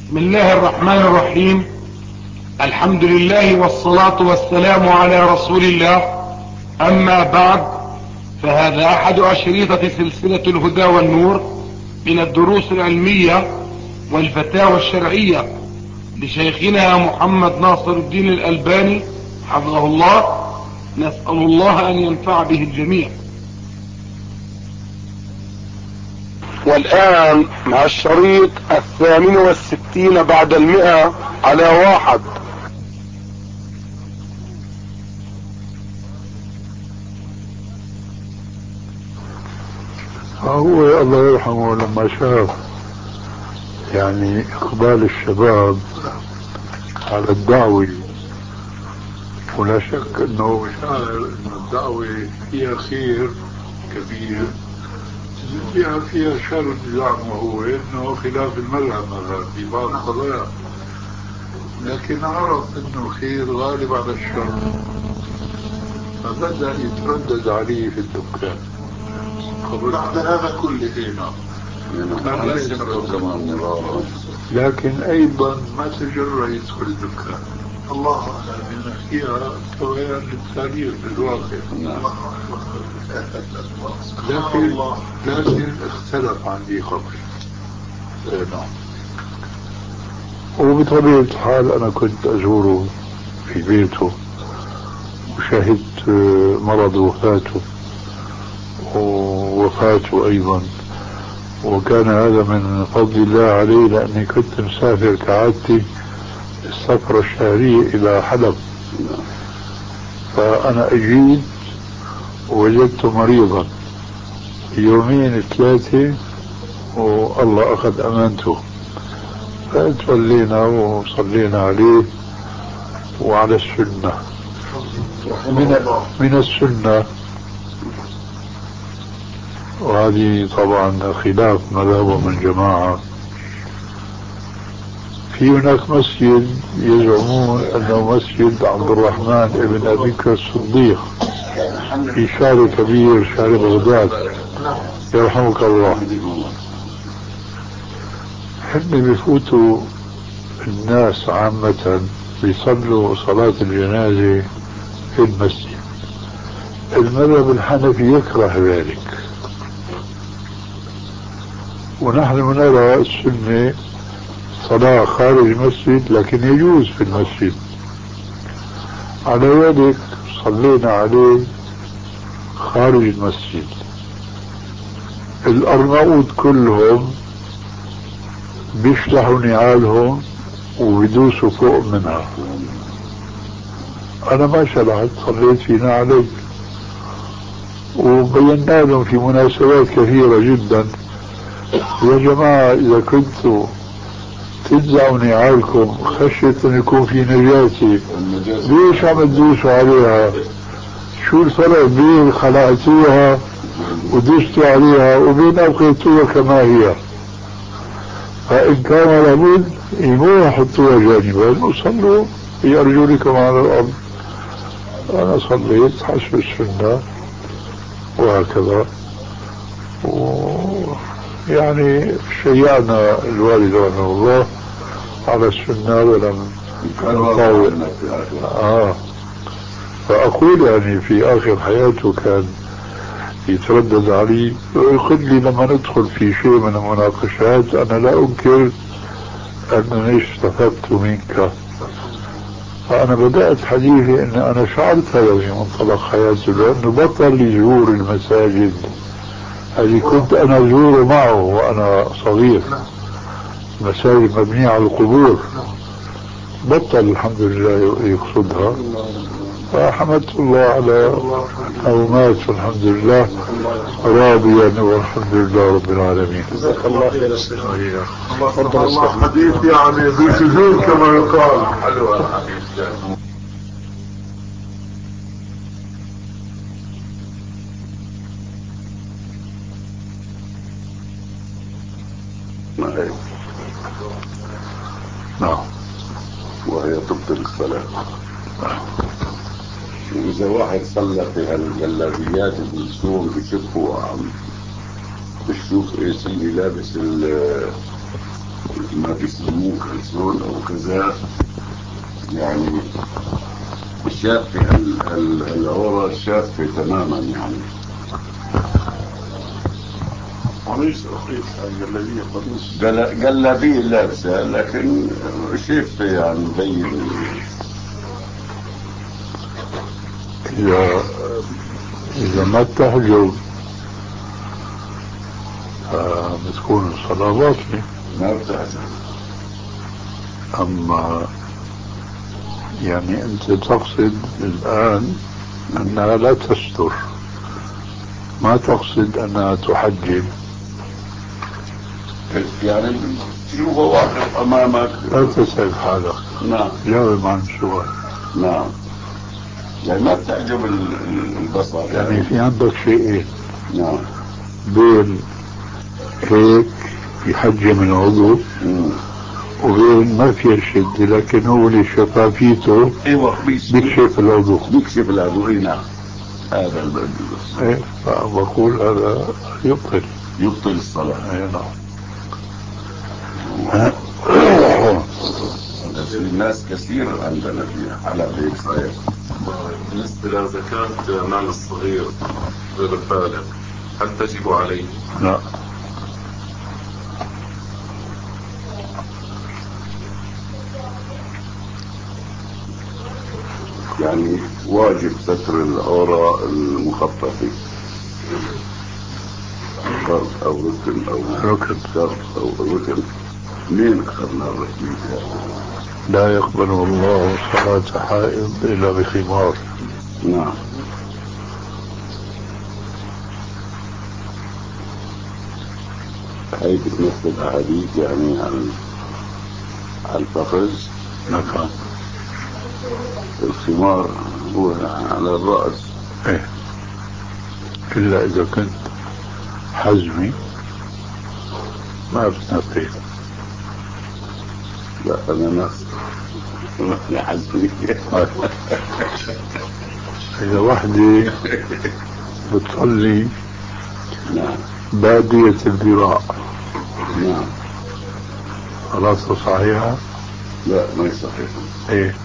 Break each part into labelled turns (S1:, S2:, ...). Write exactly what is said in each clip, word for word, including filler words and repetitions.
S1: بسم الله الرحمن الرحيم. الحمد لله والصلاة والسلام على رسول الله. أما بعد، فهذا أحد أشريطة سلسلة الهدى والنور من الدروس العلمية والفتاوى الشرعية لشيخنا محمد ناصر الدين الألباني حفظه الله. نسأل الله أن ينفع به الجميع. والآن مع الشريط الثامن والستين بعد المئة على واحد.
S2: هو الله يرحمه لما شاف يعني إقبال الشباب على الدعوة، ولا شك أنه شاعر أن الدعوة فيها خير كبير، فيها فيها شر زعمه هو أنه خلاف المذهب مثلا في بعض القضايا، لكن عرف أنه الخير غالب على الشر، فبدأ يتردد عليه في الدكان. بعد هذا كله هنا لكن أيضا ما تجرأ يدخل الدكان. الله أعلم فيها توهية للتاريخ بالواقع، لكن لكن اختلف عندي خبر. نعم. وبطبيعة الحال أنا كنت أزوره في بيته وشاهدت مرض وفاته ووفاته أيضا، وكان هذا من فضل الله علي، لأني كنت مسافر كعادتي السفرة الشهرية إلى حلب، فأنا أجيت ووجدته مريضا يومين ثلاثة والله أخذ أمانته، فتولينا وصلينا عليه وعلى السنة. من, من السنة، وهذه طبعا خلاف مذهب من جماعة. في هناك مسجد يزعمون أنه مسجد عبد الرحمن ابن أبي بكر الصديق في شارع كبير، شارع بغداد، يرحمك الله. حين بفوتوا الناس عامة بيصلوا صلاة الجنازة في المسجد، المذهب الحنفي يكره ذلك، ونحن نرى السنة صلاة خارج المسجد لكن يجوز في المسجد. على ذلك صلينا عليه خارج المسجد. الأرناؤوط كلهم بيشلحوا نعالهم وبيدوسوا فوق منها، أنا ما شلحت، صليت في نعلي، وبينا لهم في مناسبات كثيرة جدا: يا جماعة إذا كنتوا تنزعوا نعالكم خشية أن يكون في نجاسة، ليش عم تدوسوا عليها؟ شو الفرق بين خلعتوها ودوستوا عليها وبين أبقيتوها كما هي؟ فإن كان لابد إيموها حطوها جانبا وصلوا بأرجلكم على الأرض. أنا صليت حسب السنة وهكذا، ويعني شيعنا الوالد رحمه الله على السنة ولم نطاول. آه فأقول يعني في آخر حياته كان يتردد علي ويقول لي لما ندخل في شيء من المناقشات: أنا لا أنكر أنني استفدت منك. فأنا بدأت حديثي أن أنا شعرت هذا في منطلق حياته، لأنه بطل يزور المساجد. هذه كنت أنا أزوره معه وأنا صغير، مساجد مبنية على القبور، بطل الحمد لله يقصدها. فحمدت الله على أو مات الحمد لله راضيا والحمد لله رب العالمين.
S1: جزاك الله خير يا شيخ.
S2: الله الله حديث يعني ذو سجود كما يقال. حلوة الحديث. نعم.
S3: وهي تبطل الصلاة. وإذا واحد صلى في هالجلابيات بالسوق بشوفه عم بشوف إيه سيدي لابس ما بيسموه كلسون أو كذا، يعني الشافة العورة الشافة تماما يعني.
S2: قميص رخيص جلابية قميص
S3: جلابية لابسة لكن شافة يعني مبين.
S2: إذا إذا ما بتحجب بتكون الصلاة باطلة.
S3: ما بتحجب.
S2: أما يعني أنت تقصد الآن أنها لا تستر، ما تقصد أنها تحجب.
S3: يعني شوفه واقف أمامك
S2: لا تسأل حالك.
S3: نعم.
S2: جاوب عن السؤال.
S3: نعم. يعني ما بتعجب البصر يعني,
S2: يعني في عندك شيئين.
S3: نعم.
S2: بين هيك يحجم العضو وبين ما في شد لكن هو لشفافيته
S3: ايوه
S2: بيكشف العضو.
S3: بيكشف العضو. اي نعم. هذا البدل.
S2: ايه فبقول هذا يبطل
S3: يبطل الصلاة.
S2: اي نعم.
S3: الناس كثير عندنا في حلب هيك صحيح.
S4: بالنسبة لزكاة مال الصغير غير البالغ هل تجب عليه؟
S2: لا.
S3: يعني واجب ستر العورة المخففة فرض أو ركن أو
S2: ركن
S3: شرط أو ركن. مين أخذنا الركن؟
S2: لا يقبل الله صلاة حائض إلا بخمار.
S3: نعم. هاي بتمثل أحاديث يعني عن عن الفخذ.
S2: نعم.
S3: الخمار هو على الرأس.
S2: ايه إلا إذا كنت حزمي ما بتنفي.
S3: لا أنا ناس ما حزمي.
S2: إذا وحدي بتصلي
S3: نعم
S2: بادية الذراع
S3: نعم
S2: راسها صحيحة؟
S3: لا ما هي صحيحة.
S2: ايه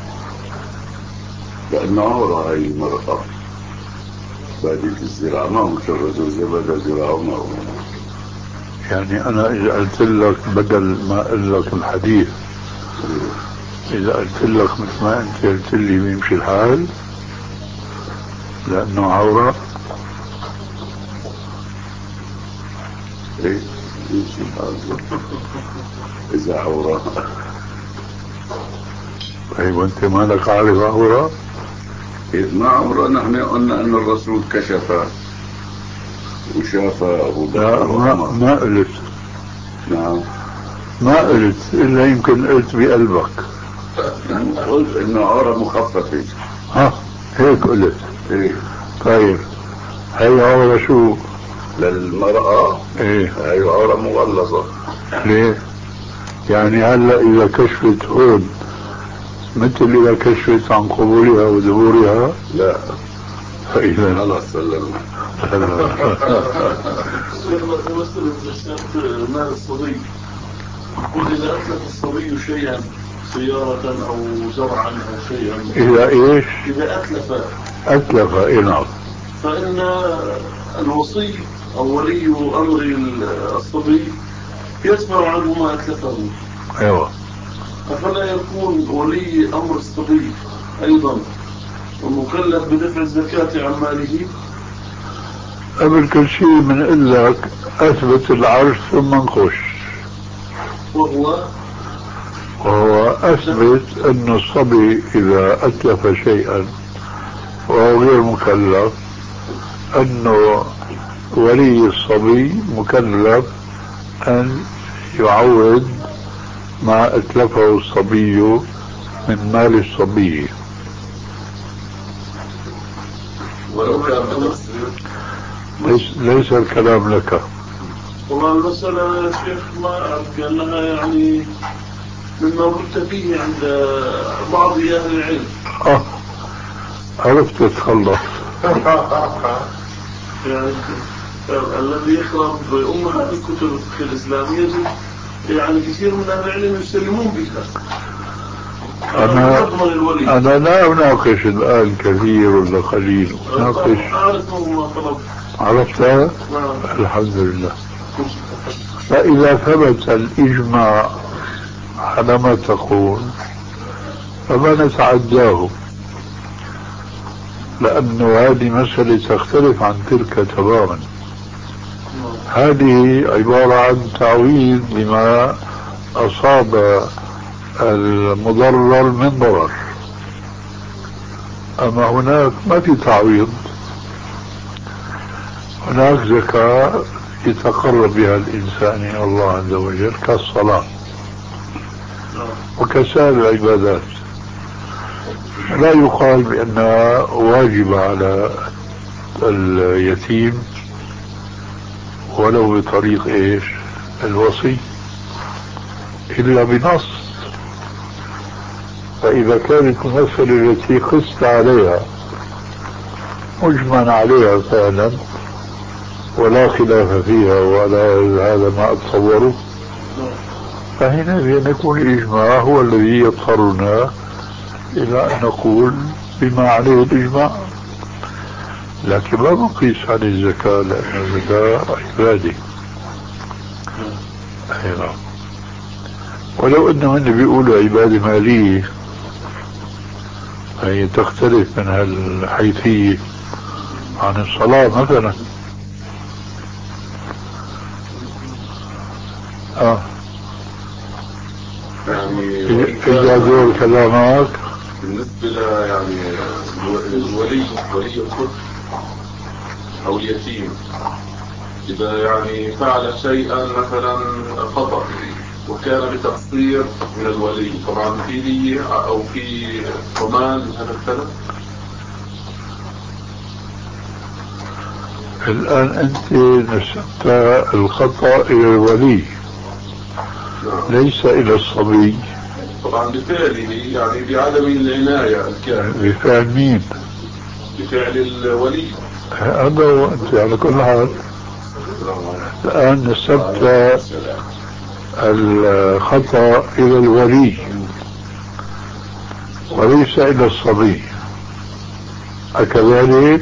S3: لأنه عورة هاي المرأة بادية الذراع ما هو مجرد زبدة ذراع ما هو.
S2: يعني أنا إذا قلت لك بدل ما أقول لك الحديث إذا قلت لك مثل ما أنت قلت لي بيمشي الحال لأنه عورة.
S3: ايه يمشي الحال إذا عورة.
S2: طيب وأنت مالك عارف عورة؟
S3: إيه ما عورة. نحن قلنا أن الرسول كشف وشاف أبو بكر.
S2: لا ما, ما قلت.
S3: نعم
S2: ما قلت إلا يمكن قلت بقلبك.
S3: قلت إنه عورة مخففة.
S2: ها هيك قلت.
S3: إيه
S2: طيب هي عورة شو؟
S3: للمرأة.
S2: ايه
S3: هي عورة مغلظة.
S2: ليه؟ يعني هلا إذا كشفت هون مثل إذا كشفت عن قبولها ودبورها؟
S3: لا
S2: فإذا
S3: خلاص سلمنا.
S4: مثل زكاة مال الصبي يقول إذا أتلف الصبي شيئا سيارة أو زرعا أو شيئا.
S2: إذا إيش؟
S4: إذا أتلف
S2: أتلف إيه نعم.
S4: فإن الوصي أو ولي أمر الصبي يدفع عنه ما أتلفه.
S2: أيوة.
S4: أفلا يكون ولي أمر الصبي أيضا مكلف بدفع الزكاة عن ماله؟
S2: قبل كل شيء بنقول لك أثبت العرش ثم نخش.
S4: وهو
S2: وهو أثبت أن الصبي إذا أتلف شيئا وهو غير مكلف أنه ولي الصبي مكلف أن يعوض ما أتلفه الصبي من مال الصبي.
S4: ولو كان
S2: ليس, ليس الكلام لك.
S4: والله المسألة يا شيخ ما أعرف أنها يعني مما قلت فيه عند بعض أهل العلم.
S2: آه عرفت تتخلص.
S4: يعني الذي يقرأ بأمهات الكتب الفقه الإسلامية يعني كثير من أهل العلم يسلمون بالله.
S2: أنا أنا لا أناقش الآن كثير ولا قليل، أناقش. عرفتها؟ الحمد لله. فإذا ثبت الإجماع على ما تقول فما نتعداه، لأن هذه مسألة تختلف عن تلك تماما. هذه عبارة عن تعويض لما أصاب المضرر من ضرر، أما هناك ما في تعويض. هناك زكاة يتقرب بها الإنسان إلى الله عز وجل كالصلاة وكسائر العبادات، لا يقال بأنها واجبة على اليتيم ولو بطريق إيش الوصي إلا بنص. فإذا كانت المسألة التي قست عليها مجمع عليها فعلا ولا خلاف فيها ولا هذا ما أتصوره، فهنا يكون الإجماع هو الذي يضطرنا إلى أن نقول بما عليه الإجماع، لكن ما نقيس عن الزكاة لأن الزكاة عبادة. أيضا ولو أنه من بيقولوا عبادة مالية هي تختلف من هالحيثية عن الصلاة مثلا. آه
S3: يعني
S2: إذا دور كلامك
S3: بالنسبة ل يعني الولي ولي الطفل أو اليتيم إذا يعني فعل شيئا مثلا خطأ وكان بتقصير من الولي، طبعا في دية أو في ضمان هذا الكلام.
S2: الآن أنت نسبت الخطأ إلى الولي ليس إلى الصبي.
S3: طبعا بفعله يعني بعدم العناية الكاملة.
S2: بفعل مين؟
S3: بفعل الولي.
S2: هذا هو. أنت على كل حال الآن نسبت الخطأ إلى الولي وليس إلى الصبي، أكذلك؟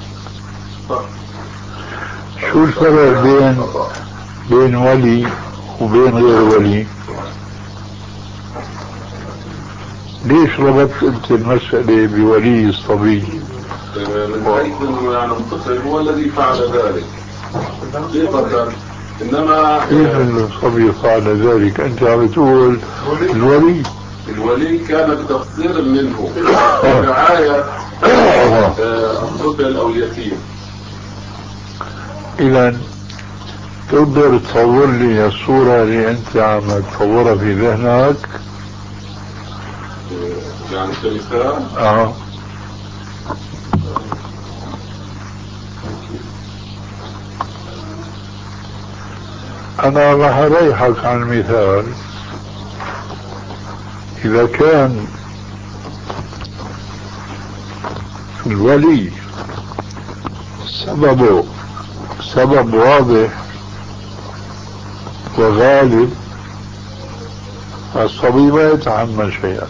S2: شو الفرق بين بين ولي وبين غير ولي؟ ليش ربطت انت المسألة بولي الصبي؟
S3: من حيث انه يعني الطفل هو الذي فعل ذلك حقيقة، انما
S2: كيف الصبي فعل ذلك؟ انت عم تقول الولي
S3: الولي كان بتقصير منه برعاية الطفل او اليتيم.
S2: اذا تقدر تصور لي الصورة اللي انت عم تصورها في ذهنك؟
S3: يعني كمثال
S2: اه انا راح اريحك عن المثال. اذا كان الولي سببه سبب واضح وغالب الصبي ما يتحمل شيئا.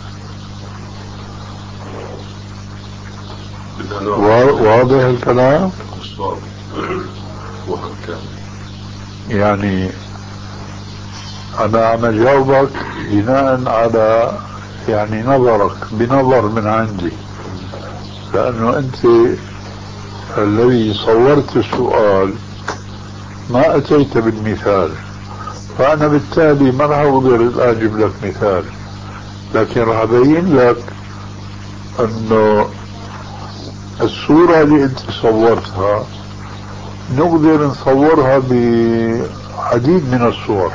S2: واضح الكلام؟ يعني أنا عم أجاوبك بناء على يعني نظرك بنظر من عندي، لأنه أنت الذي صورت السؤال ما أتيت بالمثال، فأنا بالتالي ما راح أقدر أجيب لك مثال، لكن راح أبين لك أنه الصورة اللي أنت صورتها نقدر نصورها بعديد من الصور.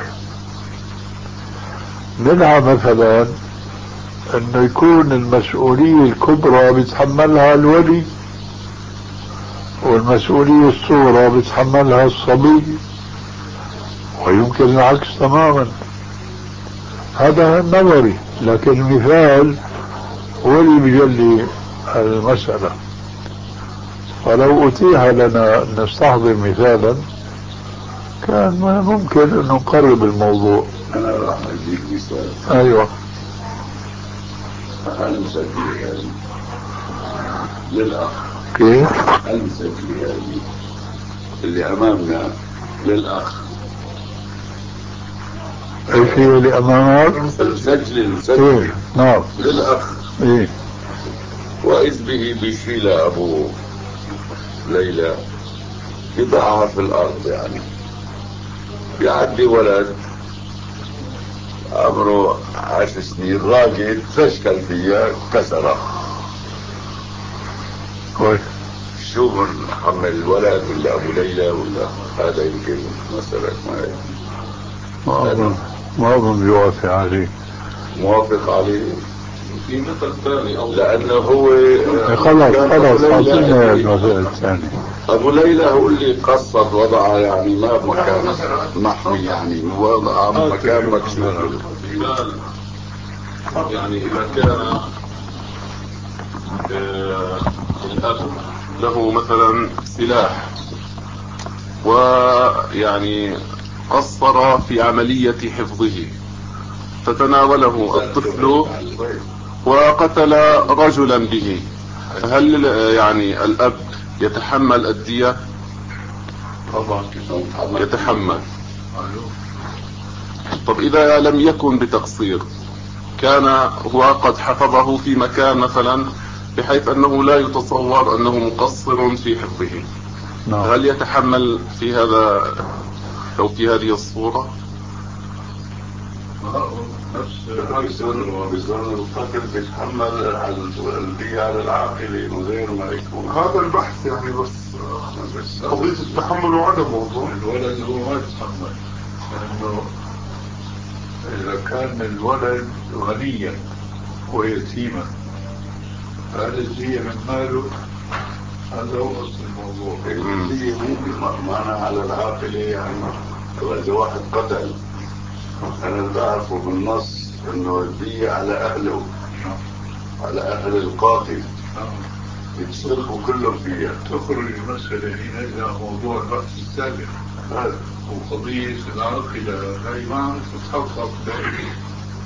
S2: منها مثلا أنه يكون المسؤولية الكبرى بيتحملها الولي والمسؤولية الصغرى بيتحملها الصبي، ويمكن العكس تماما. هذا نظري، لكن المثال هو اللي بيجلي المسألة. فلو أتيح لنا نستحضر مثالا كان ممكن انه نقرب الموضوع.
S5: انا راح اديك مثال.
S2: ايوه.
S5: المسجل هذه للاخ.
S2: كيف؟
S5: المسجل هذه اللي امامنا للاخ.
S2: ايش هي اللي امامك؟
S5: المسجل المسجل
S2: ايه نعم
S5: للاخ.
S2: ايه.
S5: واذ به بيشيل ابو ليلى يضعها في الارض، يعني بيعدي ولد عمره عشر سنين راقد فشكل فيها كسرها.
S2: كويس.
S5: شو بنحمل الولد ولا ابو ليلى ولا هذا؟ يمكن مسألة
S2: ما اظن ما اظن بيوافق عليه.
S5: موافق عليه
S3: في مثل ثاني أو
S5: لانه هو
S2: خلاص خلاص حاطين المسألة الثانية.
S5: ابو ليلى هو اللي قصد وضعها، يعني ما بمكان محمي، يعني وضعها بمكان مكشوف.
S3: يعني إذا كان آه الأب له مثلا سلاح ويعني قصر في عملية حفظه فتناوله الطفل وقتل رجلا به، هل يعني الأب يتحمل الدية؟
S2: طبعا
S3: يتحمل. طب إذا لم يكن بتقصير، كان هو قد حفظه في مكان مثلا بحيث أنه لا يتصور أنه مقصر في حفظه،
S2: نعم.
S3: هل يتحمل في هذا أو في هذه الصورة؟
S5: نفس بظن القتل بيتحمل الدية على العاقل من غير ما يكون.
S1: هذا البحث يعني، بس قضية التحمل وعدمه.
S2: الولد هو ما يتحمل، لأنه إذا كان الولد غنيا ويتيما فهذا الدية من ماله، هذا هو أصل الموضوع.
S5: الدية مو معنى على العاقل، يعني إذا واحد قتل أنا بعرفه بالنص إنه الدية على أهله، على أهل القاتل يتشركوا كلهم فيها.
S2: تخرج المسألة هنا إلى موضوع البحث السابق، وقضية العاقلة هاي ما تتحقق دائما.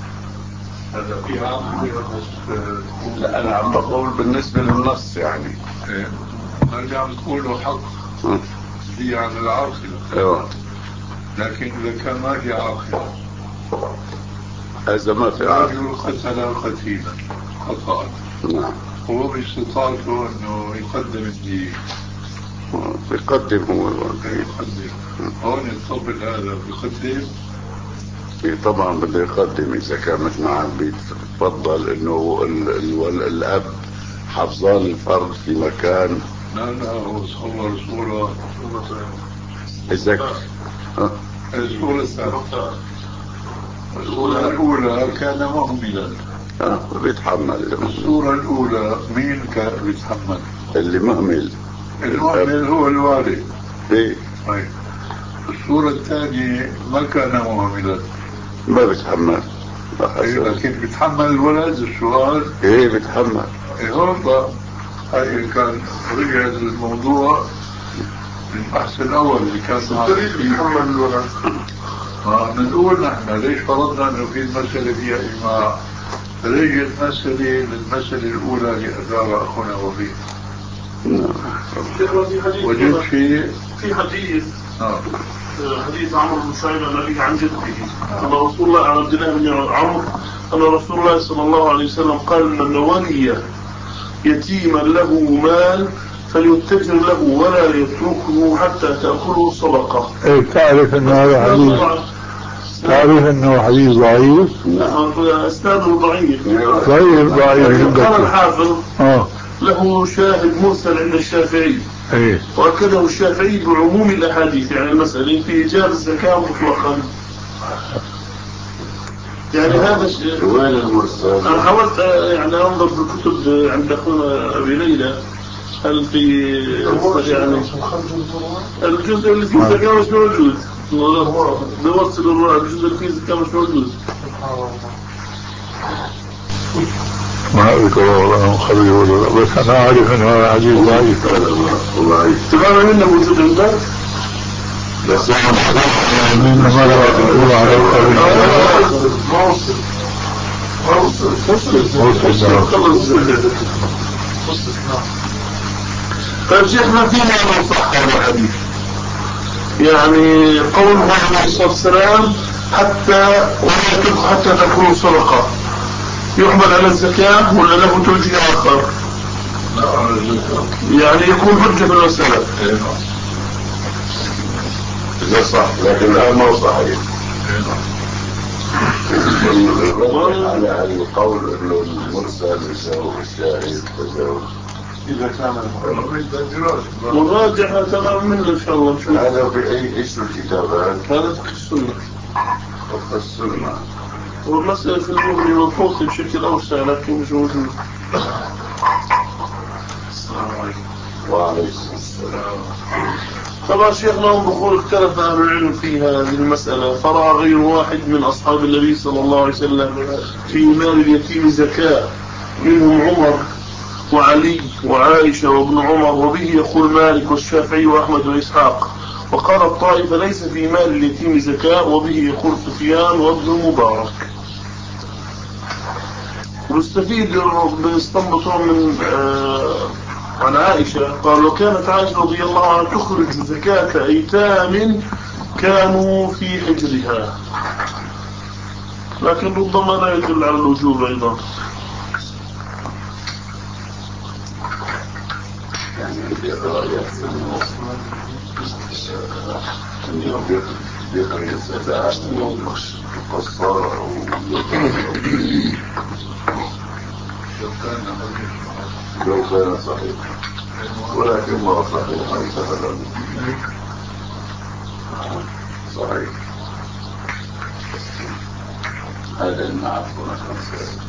S2: هذا في عاقلة بس.
S5: لا أنا عم بقول بالنسبة للنص يعني.
S2: إيه. نرجع نقوله حق هي عن العاقلة.
S5: أيوة.
S2: لكن إذا كان ما في عاقلة،
S5: هذا ما في عاقلة.
S2: رجل قتل قتيلا خطأ.
S5: نعم.
S2: هو باستطاعته انه يقدم الدين.
S5: بيقدم هو الوقت.
S2: يقدم. هون الطبل هذا بيقدم.
S5: طبعا بده يقدم اذا كان مثل ما عم بيتفضل انه ال ال الاب حفظان الفرد في مكان.
S2: لا لا هو صور صورة
S5: اذا
S2: الصورة الثالثة. الصورة الأولى كان مهملا.
S5: اه بيتحمل.
S2: الصورة الأولى مين كان بيتحمل؟
S5: اللي مهمل.
S2: المهمل هو الوالد.
S5: ايه.
S2: طيب. الصورة الثانية ما كان مهملا.
S5: ما بيتحمل.
S2: إيه لكن بيتحمل الولد. السؤال
S5: ايه بيتحمل.
S2: ايه هون بقى هاي كان رجع الموضوع البحث الأول اللي كان
S1: بيتحمل الولد.
S2: ما نقول نحن ليش فرضنا انه في المسألة فيها إجماع؟ رجعت مسألة للمسألة الأولى اللي أثار أخونا وفيه. وجد في
S4: في حديث
S2: آه.
S4: حديث عمرو بن شعيب عن أبيه عن جده أن رسول الله عن عبد الله بن عمرو أن رسول الله صلى الله عليه وسلم قال أن الولي يتيما له مال فليتجر له ولا يتركه حتى تأكله الصدقة.
S2: إيه تعرف أن هذا حديث، تعرف أنه حديث ضعيف.
S4: أسناده ضعيف.
S2: ضعيف ضعيف.
S4: قال الحافظ
S2: آه.
S4: له شاهد مرسل عند الشافعي.
S2: ايه.
S4: وأكده الشافعي بعموم الأحاديث، يعني المسألة في إيجاب الزكاة مطلقا. يعني هذا الشيء
S5: وين المرسل؟
S4: أنا حاولت يعني أنظر بالكتب عند أخونا أبي ليلى هل في يعني الجزء اللي فيه زكاة مش موجود. بوصل الجزء اللي فيه زكاة مش موجود.
S2: ما أذكر والله خبير ولا، بس أنا أعرف أن هذا حديث ضعيف.
S5: ضعيف.
S4: تماما منه موجود عندك؟
S5: بس انا
S2: من مرة هو على الطريق
S4: موصل موصل موصل. طيب شيخنا فينا ما صح هذا الحديث، يعني قوله عليه الصلاة والسلام حتى ولا حتى تكون صدقة، يحمل على الزكاة ولا له توجيه آخر؟ يعني يكون حجة في المسألة.
S5: إذا صح، لكن الآن ما صحيح. على القول إنه المرسل يساوي الشاهد تساوي
S4: إذا كان مراجعة تمام منه إن شاء الله.
S5: هذا في أي إيش الكتابات؟
S4: هذا فقه السنة.
S5: فقه السنة.
S4: والمسألة في المغني مبحوثة بشكل أوسع لكن مش موجود.
S5: السلام عليكم. وعليكم السلام.
S4: طبعا شيخنا هم بقول اختلف أهل العلم في هذه المسألة، فرأى غير واحد من أصحاب النبي صلى الله عليه وسلم في مال اليتيم زكاة، منهم عمر وعلي وعائشة وابن عمر، وبه يقول مالك والشافعي وأحمد وإسحاق. وقال الطائفة ليس في مال اليتيم زكاة، وبه يقول سفيان وابن المبارك. مستفيد بنستنبطه من آه عن عائشة قال وكانت عائشة رضي الله عنها تخرج زكاة أيتام كانوا في حجرها، لكن ربما لا يدل على الوجوب أيضا.
S5: يعني بيقري الزكاة قصارة لو كان صحيح، ولكن ما صحيح أبدا. صحيح هذا المعفو نفسه.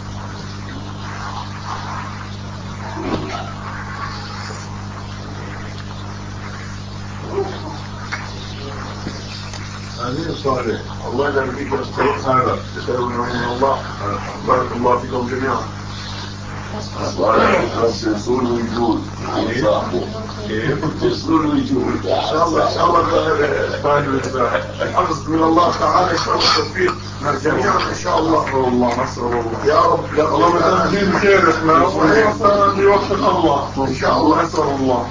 S4: هذه صالح. الله يبارك فيك يا أستاذ. هذا تسألون من الله. بارك الله فيكم جميعا.
S5: صالح بس يصول ويجول صاحبه. يصول ويجول.
S4: إن شاء الله إن شاء الله الحفظ من الله تعالى إن شاء الله توفيق جميعا إن شاء الله. والله نسأل الله يا رب. اللهم تهدين خير إحنا ويوفق الله إن شاء الله. نسأل الله.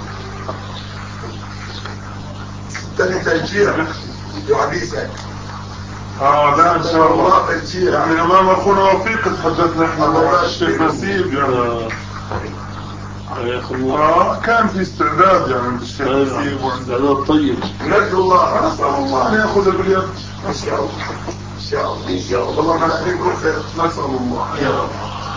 S4: تاني تأجير حديثك. اه لا ان شاء الله تأجير يعني امام اخونا وفيق تحدثنا احنا مع الشيخ نسيب يعني. اه كان في استعداد يعني بالشيخ نسيب واستعداد طيب. نرجو الله نسأل الله ان ياخذ باليد ان شاء الله ان شاء الله ان شاء الله. والله نحن خير نسأل الله يا رب.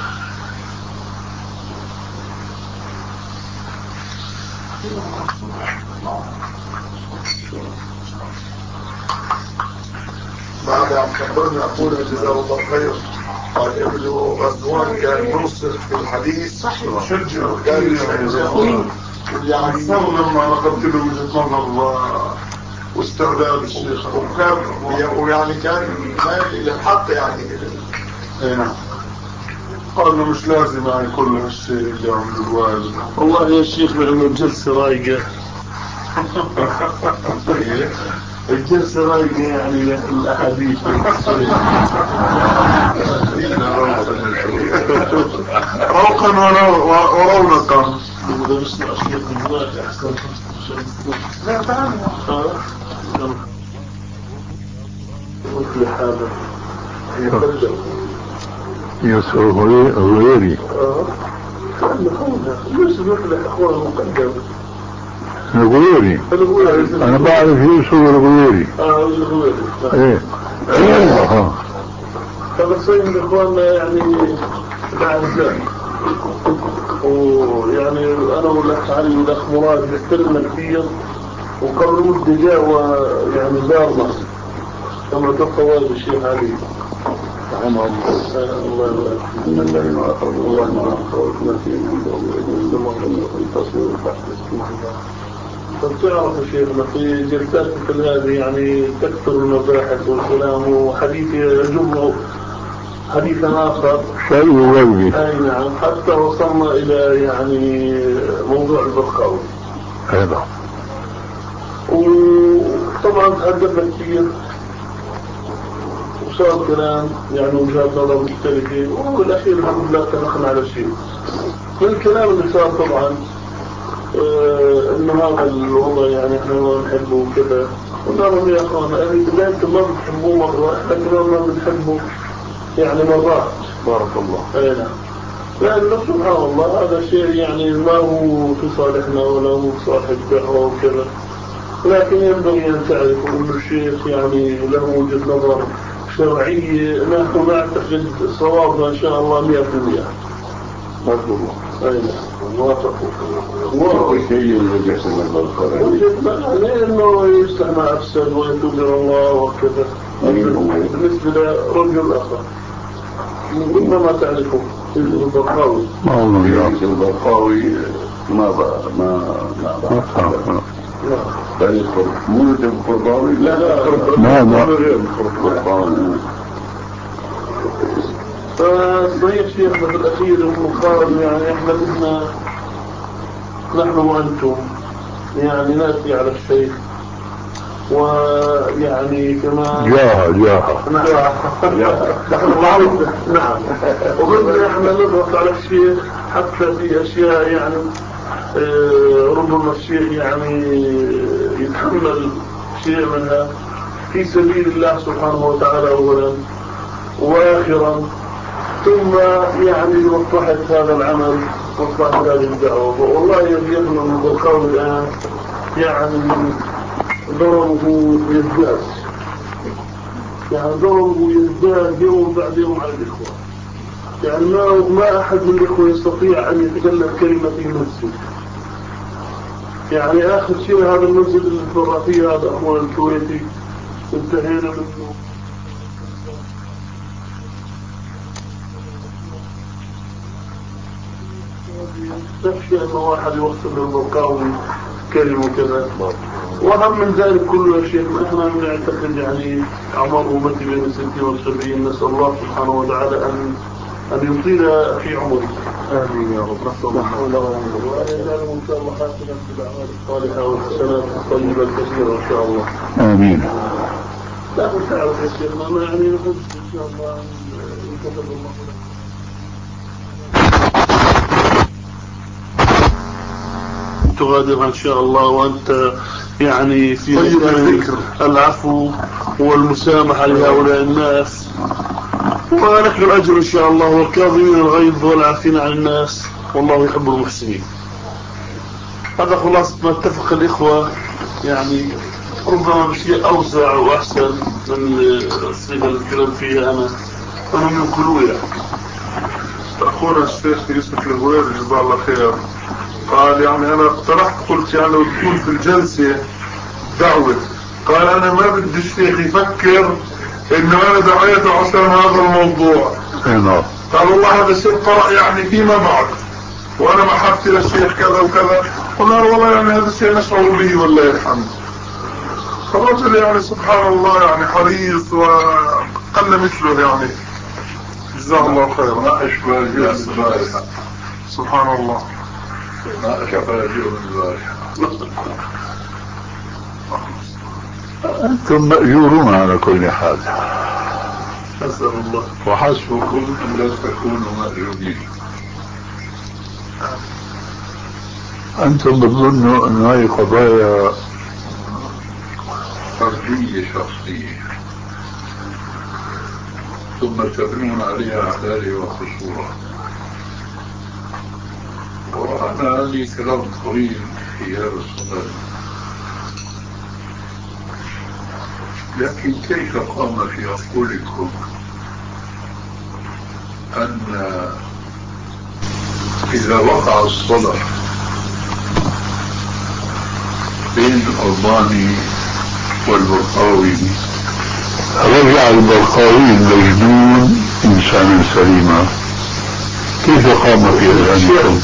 S4: بعد عم خبرنا أقول جزاه الله خير قال ابنه غزوان كان مرسل في الحديث شجع كان يشجع يعني صار لما نقلت له وجهة نظر واستعداد الشيخ وكان ويعني كان مايل إلى الحق يعني. اي نعم. قالنا مش لازم يعني كل هالشيء اللي عمله الوالد. والله يا شيخ بعمل جلسة رايقة. الجلسة رايقة يعني الأحاديث روقا ورونقا. إذا بسمع شيخ الواقع أحسن. لا تعال مثل هذا يقدم
S2: يوسف غيري.
S4: اه يوسف مثل الأخوان المقدم
S2: الغيوري. انا بعرف يوسف الغيوري.
S4: اه الغيوري.
S2: ايه اه
S4: هذا صيد اخواننا يعني بعد ذلك. ويعني انا والاخ علي والاخ مراد احترمنا كثير، وقبل مدة جاء ويعني زارنا كما تفضل الشيخ علي رحمه الله. الله يبارك فيك. الذين اقربوا الله ما في فتعرف شيخنا في جلسات مثل هذه يعني تكثر المباحث والكلام وحديث يجر حديثا آخر
S2: شيء وغيري.
S4: أي نعم. حتى وصلنا إلى يعني موضوع البرقاوي.
S2: أيضا.
S4: و طبعا تحدثنا كثير وصار كلام يعني وجهات نظر مختلفة، وبالأخير الحمد لله اتفقنا على شيء. من الكلام اللي صار طبعا آه انه هذا الوضع يعني احنا ما بنحبه وكذا، قلنا لهم يا اخوانا اذا انتم ما بتحبوه مرة احنا كمان ما بنحبه يعني مرات.
S5: بارك الله.
S4: اي نعم. لأنه سبحان الله هذا شيء يعني ما هو في صالحنا ولا هو في صالح الدعوة وكذا، لكن ينبغي أن تعرفوا أن الشيخ يعني له وجهة نظر شرعية نحن نعتقد صوابها إن شاء الله مئة بالمئة.
S5: بارك الله.
S4: أي نعم. موافقه.
S5: وأول شيء وجهة النظر الشرعية.
S4: وجهة نظر إنه يصلح ما أفسد ويتوب إلى الله وكذا. بالنسبة لرجل آخر. ربما تعرفه البرقاوي.
S5: البرقاوي ما بقى ما ما بقى. لا مولد البرقاوي لا لا
S2: ما ما
S5: البرقاوي.
S4: فصحيح شيخنا في الأخير المقارن يعني إحنا بدنا نحن وأنتم يعني نأتي على الشيخ ويعني كمان
S2: جاهة جاهة
S4: نعم نعم وبدنا احنا نضغط على الشيخ حتى في اشياء يعني اه ربما الشيخ يعني يتحمل شيء منها في سبيل الله سبحانه وتعالى اولا واخرا، ثم يعني مصلحة هذا العمل مصلحة هذه الدعوة. والله يجيبنا من القول الان يعني ضربه يزداد يعني ضربه يزداد يوم بعد يوم على الإخوة. يعني ما ما أحد من الإخوة يستطيع أن يتكلم كلمة في المسجد. يعني آخر شيء هذا المسجد اللي تفرع فيه هذا أخوان الكويتي انتهينا منه. نفسي أن واحد يوصل للبرقاوي كلمة كذا. وهم من ذلك كله يا شيخ احنا نعتقد يعني اعمار امتي بين الستين والسبعين، نسال الله سبحانه وتعالى ان ان يطيل في عمرك. امين يا رب. نسال الله وان يجعله ان شاء الله حاسنا في الاعمال الصالحه والحسنات الطيبه الكثيره ان شاء الله.
S2: امين.
S4: لا تعرف يا شيخنا ما يعني نحب ان شاء الله ان كتب الله لك تغادرها ان شاء الله وانت يعني في
S5: طيب الفكر
S4: العفو والمسامحة لهؤلاء الناس ولك الأجر إن شاء الله، والكاظمين الغيظ والعافين عن الناس والله يحب المحسنين. هذا خلاص ما اتفق الإخوة يعني ربما بشيء أوسع وأحسن من الصيغة اللي الكلام فيها أنا أنهم ينقلوا يعني.
S3: أخونا الشيخ يوسف الهويري جزاه الله خير قال يعني أنا اقترحت قلت يعني لو تكون في الجلسة دعوة، قال أنا ما بدي الشيخ يفكر إنه أنا دعيته عشان هذا الموضوع.
S2: نعم.
S3: قال والله هذا شيء طرأ يعني فيما بعد وأنا محبتي للشيخ كذا وكذا. قلنا والله يعني هذا الشيء نشعر به والله الحمد. فالرجل يعني سبحان الله يعني حريص وقل مثله يعني جزاه الله خيرا.
S5: ما أشبه الجهد البارحة
S3: سبحان الله.
S5: ما أشبه الجهد البارحة.
S2: أنتم مأجورون على كل حال.
S4: أسأل الله.
S5: وحسبكم أن لا تكونوا مأجورين.
S2: أنتم بتظنوا أن هذه قضايا
S5: فردية شخصية ثم تبنون عليها أعداله وقصورا. وأنا لي كلام طويل في هذا الصدد، لكن كيف قام في عقولكم أن إذا وقع الصلح بين الألباني والبرقاوي
S2: رجع البرقاوي المجنون إنسانا سليما، كيف قام في ذلك؟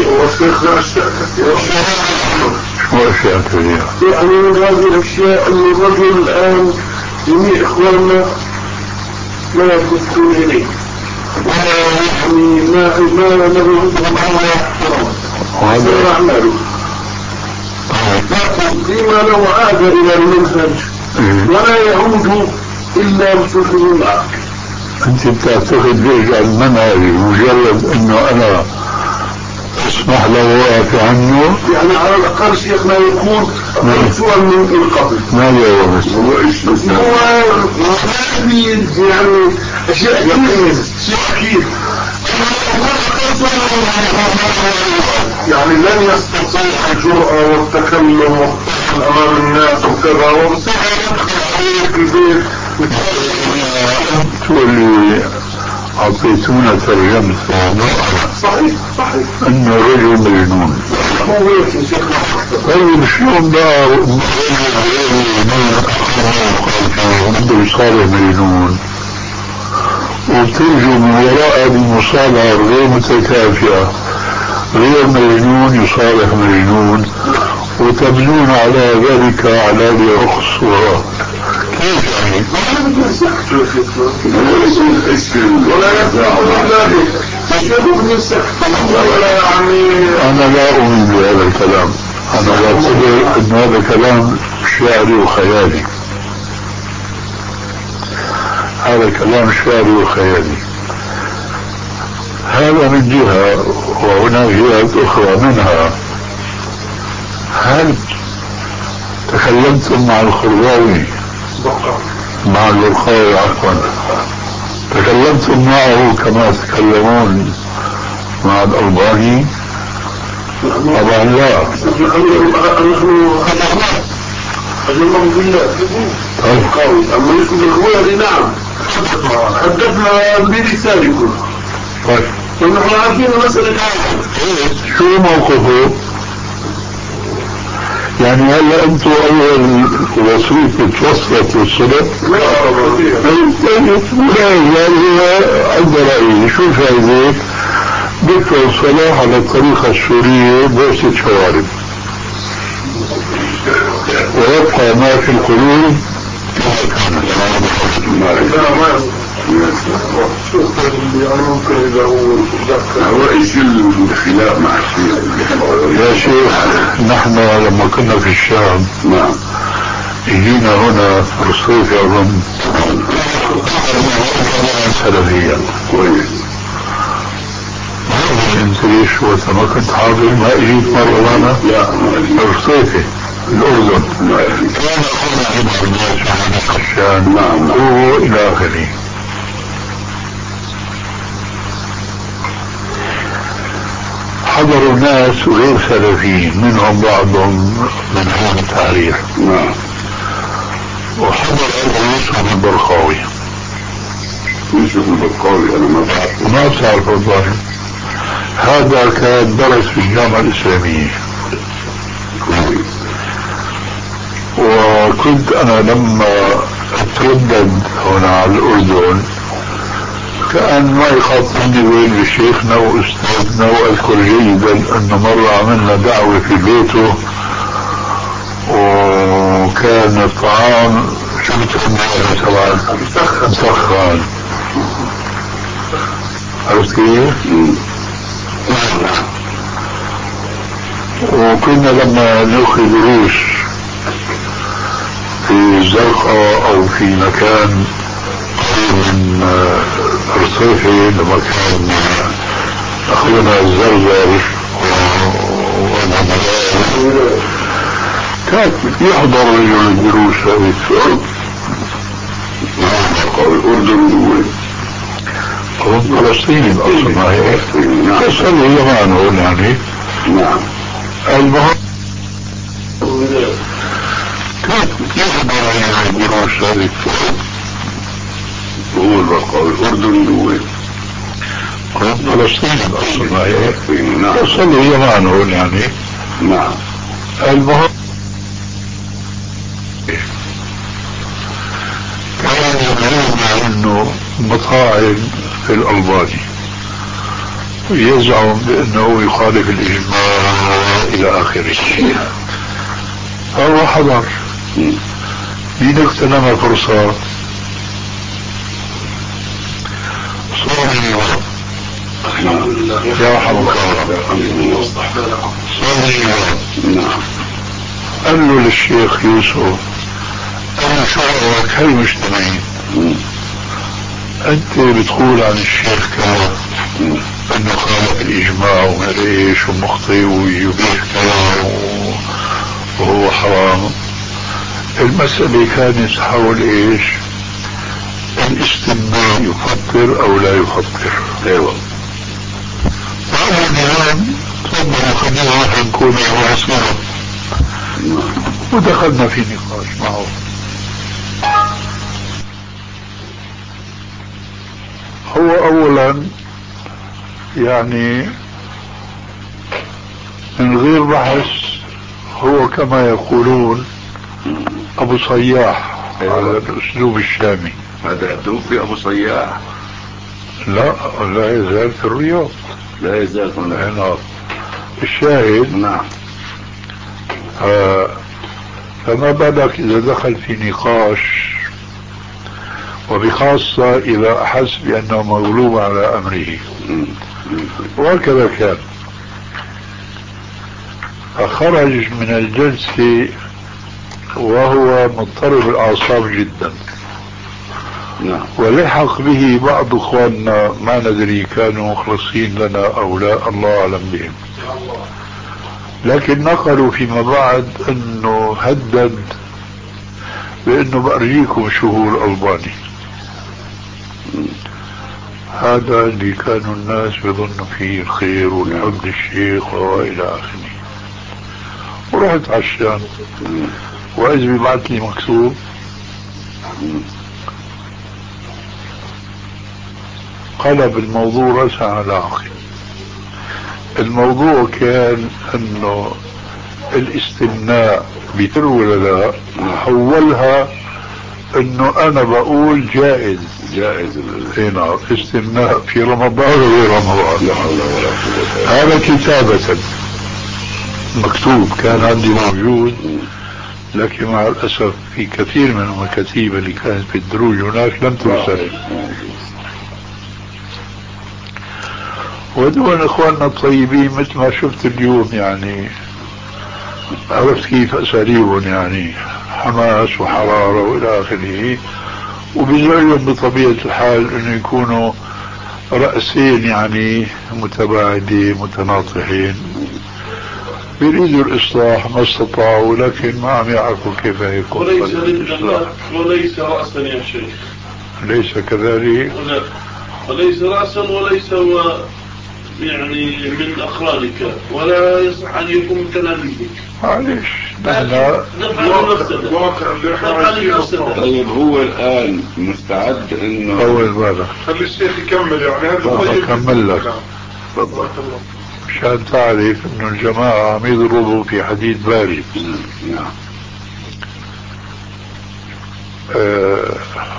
S2: وأشياء كثيرة
S4: يعني من هذه الأشياء أن الرجل الآن جميع إخواننا لا يكتبون إليه يعني ما ما له عندهم على احترام وهذا أعماله. لكن فيما لو عاد الى المنهج ولا يعود الا بفقه العقل.
S2: انت بتعتقد بيرجع المنهج مجرد انه انا اسمح له وقف عنه؟
S4: يعني على الاقل شيخنا يكون سؤال من قبل.
S2: ما هو بس
S4: هو يعني اشياء اكيد يعني لن يستطيع الجرأة والتكلم والطعن امام الناس وكذا وبالتالي يدخل عليك البيت
S2: تقولي اعطيتونا ترجمة
S4: صحيح صحيح
S2: انه رجل مجنون.
S4: هو هيك يا شيخ.
S2: طيب شلون بقى بده يصالح مجنون وترجو من وراء المصالحة غير متكافئة غير مجنون يصالح مجنون وتبنون على ذلك على رخص وراء؟ كيف يعني؟
S4: ولا
S2: أنا لا أؤمن بهذا الكلام. أنا أعتبر أن هذا كلام شعري وخيالي. هذا كلام شعري وخيالي. هذا من جهة، وهناك جهات أخرى منها هل تكلمتم مع الخرباوي مع البرقاوي عفوا تكلمتم معه كما تكلمون مع الألباني؟ طبعا لا.
S4: طيب أما يكون بالغوية نعم حدثنا بلسانكم.
S2: طيب
S4: ونحن عارفين مسألة
S2: شو موقفه؟ يعني هلا انتم اول وسيط توصلت للصلح؟
S4: لا
S2: لا يعني عند رأيي شو الفائدة؟ بكره الصلاح على الطريقة السورية بوسة شوارب ويبقى ما في القلوب
S5: هو ايش الخلاف مع الشيخ؟
S2: يا شيخ نحن لما كنا في الشام
S5: نعم
S2: اجينا هنا في الصيف اظن سلفيا
S5: كويس.
S2: انت ليش وقت ما كنت حاضر ما اجيت مرة معنا؟
S5: لا
S2: في الصيف الأردن
S5: كان
S2: أخونا عبر الناس عن القشان
S5: نعم
S2: وإلى آخره. حضروا ناس غير سلفيين منهم بعضهم من هذا التاريخ.
S5: نعم.
S2: وحضر أبو يوسف البرقاوي.
S5: يوسف البرقاوي أنا ما بعرفه.
S2: ما بتعرف الظاهر. هذا كان درس في الجامعة الإسلامية. وكنت أنا لما أتردد هنا على الأردن كان ما يخاطبني وين بشيخنا وأستاذنا، وأذكر جيدا أنه مرة عملنا دعوة في بيته وكان الطعام شو بتسميه طبعا مسخن، عرفت كيف؟ وكنا لما نأخذ دروس في الزرقاء أو في مكان قريب من الرصيفي لما كان أخونا الزرزر كان يحضر رجل الدروس هذه
S5: الأردن
S2: فلسطين أصلا ما هي تسأل اليمن هون يعني.
S5: نعم.
S2: المهم كان يحضر رجل الدروس هذه
S5: هو البقاء الأردن دول
S2: فلسطين أصلا ما هي
S5: نعم.
S2: تسأل اليمن هون يعني.
S5: نعم.
S2: المهم كان يبلغنا انه مطاعم في الألباني ويزعم بانه يخالف الاجماع الى اخره. فهو حضر مين اغتنم فرصة صار يا حمد الله صار
S5: نعم.
S2: قال له للشيخ يوسف انا شو رايك هالمجتمعين انت بتقول عن الشيخ كذا انه خالف الاجماع وما ايش ومخطئ ويبيح كذا وهو حرام. المسألة كانت حول ايش؟ الاستماع يفطر او لا يفطر. ايوه. فأنا اليوم تفضلوا خلينا نكون واصلين ودخلنا في نقاش معه. هو اولا يعني من غير بحث هو كما يقولون ابو صياح على الاسلوب الشامي.
S5: هذا توفي ابو صياح؟
S2: لا لا يزال في الرياض.
S5: لا يزال هنا.
S2: الشاهد
S5: نعم.
S2: آه فما بالك اذا دخل في نقاش وبخاصة اذا احس بانه مغلوب على امره. وهكذا كان. فخرج من الجلسة وهو مضطرب الاعصاب جدا.
S5: نعم.
S2: ولحق به بعض اخواننا ما ندري كانوا مخلصين لنا او لا، الله اعلم بهم، لكن نقلوا فيما بعد انه هدد بانه بأرجيكم شو هو الألباني. هذا اللي كانوا الناس بظنوا فيه الخير والحب للشيخ والى اخره. ورحت عشان واذ ببعث لي مكتوب قلب الموضوع رأسا على عقب. الموضوع كان انه الاستمناء بتر ولا لا، حولها انه انا بقول جائز.
S5: جائز
S2: هنا استمناء في رمضان وغير رمضان. هذا كتابة مكتوب كان عندي موجود، لكن مع الاسف في كثير من المكاتيب اللي كانت في الدروج هناك لم ترسل. ودول اخواننا الطيبين مثل ما شفت اليوم يعني عرفت كيف اساليبهم، يعني حماس وحرارة والى اخره، وبيزعلهم بطبيعة الحال انه يكونوا رأسين يعني متباعدين متناطحين، بيريدوا الاصلاح ما استطاعوا، لكن ما عم يعرفوا كيف يكون
S4: وليس الاصلاح. وليس رأسا يا شيخ.
S2: ليس كذلك.
S4: لا. وليس رأسا وليس و يعني من أخرانك، ولا يصح أن يكون من تلاميذك.
S2: معلش
S4: نحن نفعل نفسنا.
S5: طيب هو الآن مستعد إنه
S2: أول مرة
S1: خلي الشيخ يكمل يعني هذا
S2: طيب أكمل لك
S5: تفضل
S2: مشان تعرف إنه الجماعة عم يضربوا في حديد بارد.
S5: نعم.
S2: آه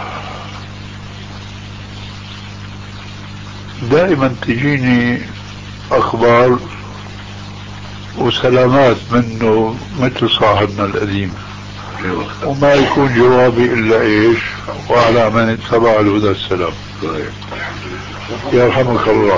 S2: دائما تجيني اخبار وسلامات منه مثل صاحبنا القديم، وما يكون جوابي الا ايش؟ وعلى من اتبع الهدى السلام. يرحمك الله.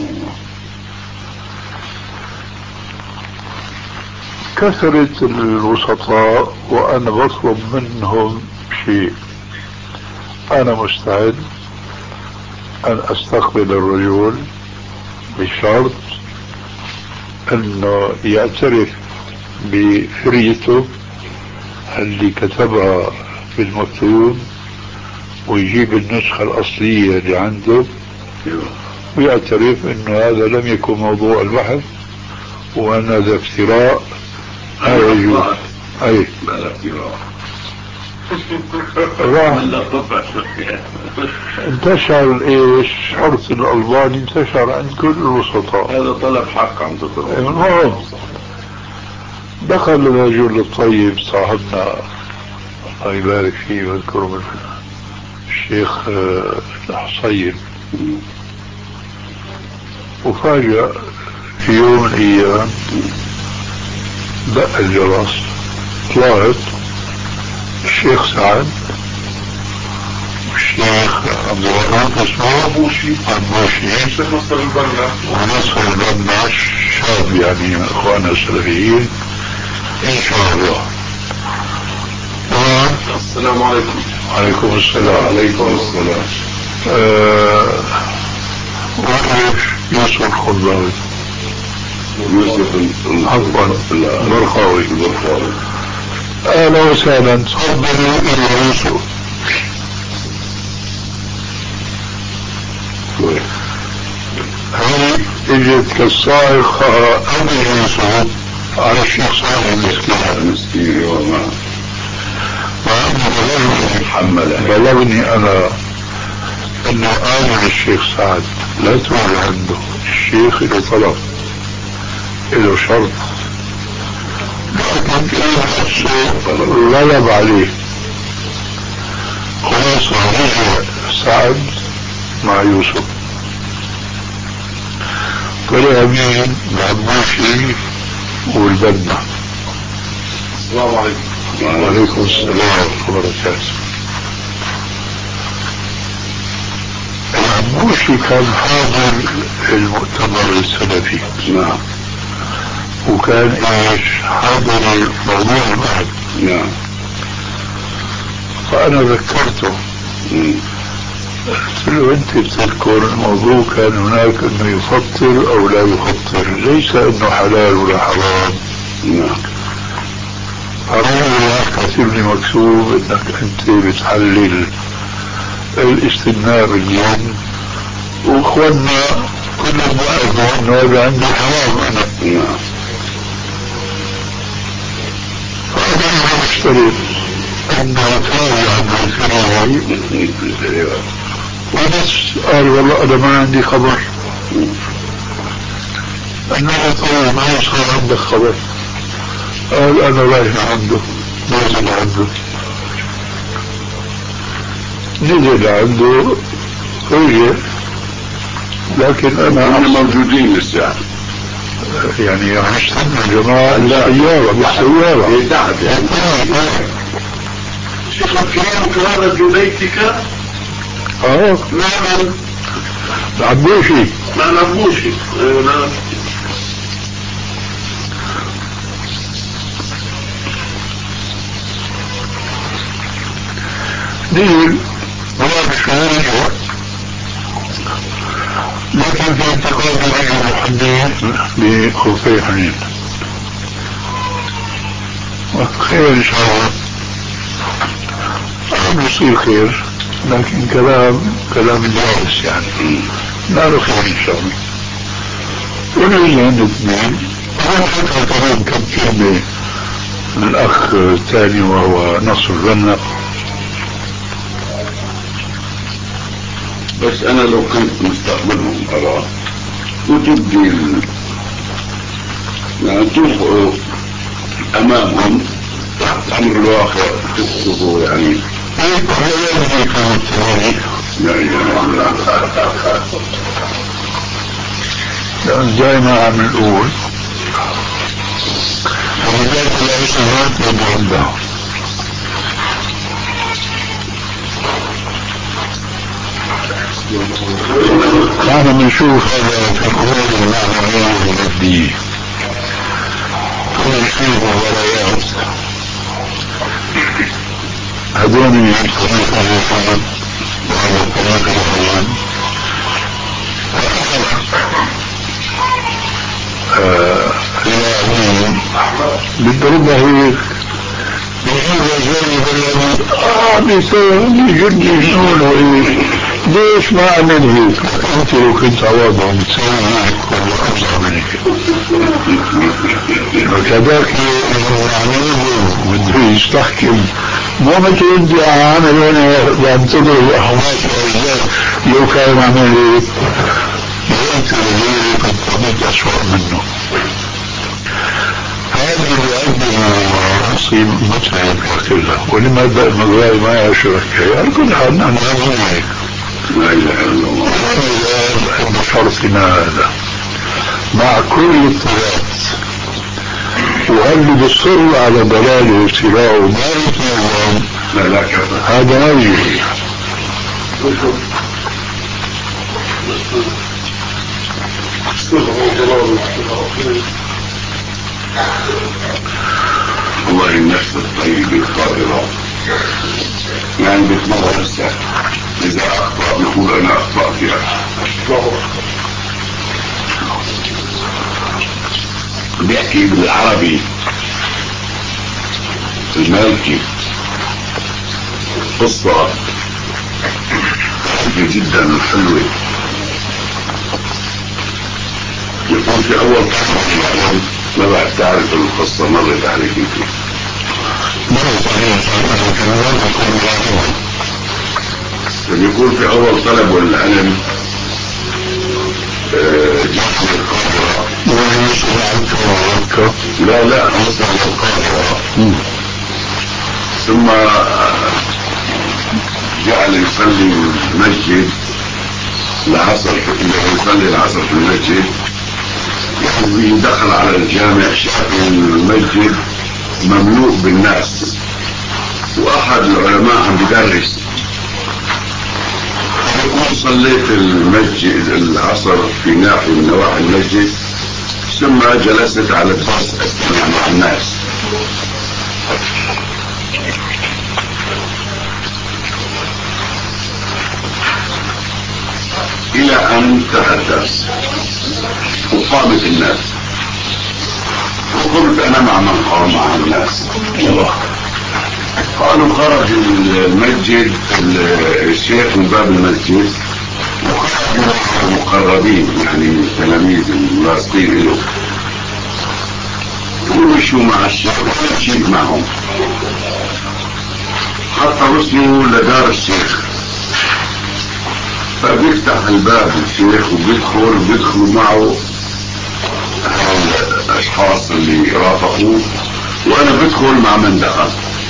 S2: كثرة الوسطاء وانا بطلب منهم شيء، انا مستعد ان استقبل الرجل بشرط انه يعترف بفريته اللي كتبها في المكتوب، ويجيب النسخة الاصلية اللي عنده ويعترف انه هذا لم يكن موضوع البحث وان هذا افتراء. لا يجوز. اي راح انتشر ايش؟ حرص الألباني انتشر عند كل الوسطاء.
S5: هذا طلب حق عم تطلب.
S2: المهم دخل الرجل الطيب صاحبنا الله يبارك فيه ويذكره الشيخ الحصين، وفاجأ في يوم من الايام دق الجرس، طلعت الشيخ سعد والشيخ ابو عرب اسمه ابوشي ابوشي
S1: الشيخ نصر البنا
S2: ونصر البنا شاب يعني اخواننا السلفيين ان شاء الله.
S3: السلام عليكم.
S2: عليكم السلام.
S5: عليكم السلام.
S2: آه... وإيش يوسف الخضراوي؟
S5: يوسف
S2: عفوا البرقاوي.
S5: البرقاوي.
S2: أهلا وسهلا، تفضلوا إلى يوسف. هل اجت كالصاعقة قبل يوسف على الشيخ صالح المسكين؟
S5: المسكين وما
S2: محمد بلغني أنا أنه قال للشيخ سعد لا تروح عنده، الشيخ له طلب له شرط، لكن كان غلب عليه. خلاص رجع سعد مع يوسف، طلع مين؟ العباشي والبنا.
S3: السلام عليكم.
S2: وعليكم السلام ورحمة الله وبركاته. العباشي كان حاضر المؤتمر السلفي.
S5: نعم.
S2: وكان ايش؟ حاضر موضوع المهد.
S5: نعم.
S2: فأنا ذكرته، قلت له أنت بتذكر الموضوع كان هناك أنه يفطر أو لا يفطر، ليس أنه حلال ولا حرام.
S5: نعم.
S2: حرام كاتب لي مكتوب أنك أنت بتحلل الاستثناء باليوم، وأخواننا كلهم وقفوا أنه هذا عندي حرام أنا.
S5: نعم.
S2: فأنا مشتري أنه تراجع عنه الكلام، وبس قال والله أنا ما عندي خبر. أنا طيب ما يصير عندك خبر؟ قال أنا رايح عنده، نازل عنده. نزل عنده رجع، لكن أنا
S5: هم موجودين لسه
S2: يعني استنى يا جماعة السيارة بالسيارة
S5: هي تحت يعني.
S4: شيخ الكريم كان جليتك
S2: اه
S4: مع
S2: العبوشي
S4: مع العبوشي. نعم.
S2: نزل ولا بشهور، لكن في انتقال رجل محدث بخفي حنين. خير ان شاء الله، بيصير خير، لكن كلام كلام جالس يعني لا له خير ان شاء الله. ونجي عند اثنين، وانا حتى كمان كم كلمة الاخ الثاني وهو نصر البنا.
S5: بس انا لو كنت مستقبلهم ارى وتبدي يعني تبقوا امامهم تحت امر الواقع تكتبوا يعني
S2: لأن زي ما عم نقول ولذلك العيشات يبقى عندها كان بنشوف هذا في القرآن والأعمال والدين، كل شيء مباريات هدوني طريقة الرحمن وعلى طريقة الرحمن. بالضربة هيك بيجيب رجالي باليمين اه بيسوي جدي شنو ايه ليش ما عمل هيك؟ انت لو كنت عوضهم تسوي هيك والله افضل من هيك. وكذاك بده يستحكم، مو مثل انت عامل هنا بينتظر الاحوال لو كان عمل هيك انت اللي كنت عملت اسوأ منه. هذا اللي عندنا نصيب متعب كلها، ولما المغاري ما يعشرك على كل حال نحن نعمل هيك.
S5: لا اله الا الله.
S2: بشرطنا هذا مع كل الطغاة وهل بيصر على ضلاله وابتلاعه ما يتنظم
S5: لا لا كفى
S2: هذا ما يجري.
S5: والله النفس الطيب القادرة يعني بيتمرن نفسه، إذا أخطأ بيقول أنا أخطأت يعني. بيحكي بالعربي المالكي قصة جدا حلوة. يقول في أول قصة، ما بعد تعرف القصة مرت عليك انت؟ يقول في أول طلب العلم جاء القاهرة. لا لا مصر القاهرة. ثم جعل يصلي المسجد العصر، يصلي العصر في المسجد. يعني دخل على الجامع شاف المسجد مملوء بالناس، واحد العلماء عم بدرس. يقول صليت المسجد العصر في ناحية من نواحي المسجد، ثم جلست على الدرس استمع مع الناس. الى ان انتهى الدرس وقامت الناس، وقلت انا مع من قام مع الناس. قالوا خرج المسجد الشيخ من باب المسجد، وخرج المقربين يعني تلاميذ اللاصقين له، ومشوا مع الشيخ ومشيت معهم حتى وصلوا لدار الشيخ. فبيفتح الباب الشيخ وبيدخل بيدخلوا معه الاشخاص اللي رافقوه، وانا بدخل مع من دخل.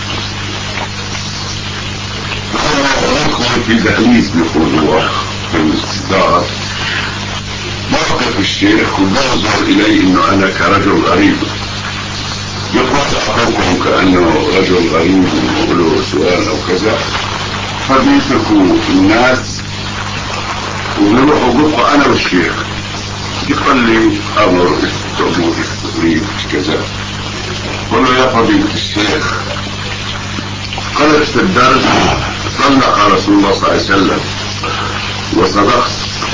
S5: بدخل في دهليز بيقول هو في الدار، موقف الشيخ وبنظر الي انه انا كرجل غريب. يقول اخوكم كانه رجل غريب ويقولوا سؤال او كذا، فبيتركوا الناس ونروحوا بقى انا والشيخ. يقول لي امر تأمر تريد كذا. قل له يا فضيلة الشيخ، قالت في الدرس صدق رسول الله صلى الله عليه وسلم وصدقت،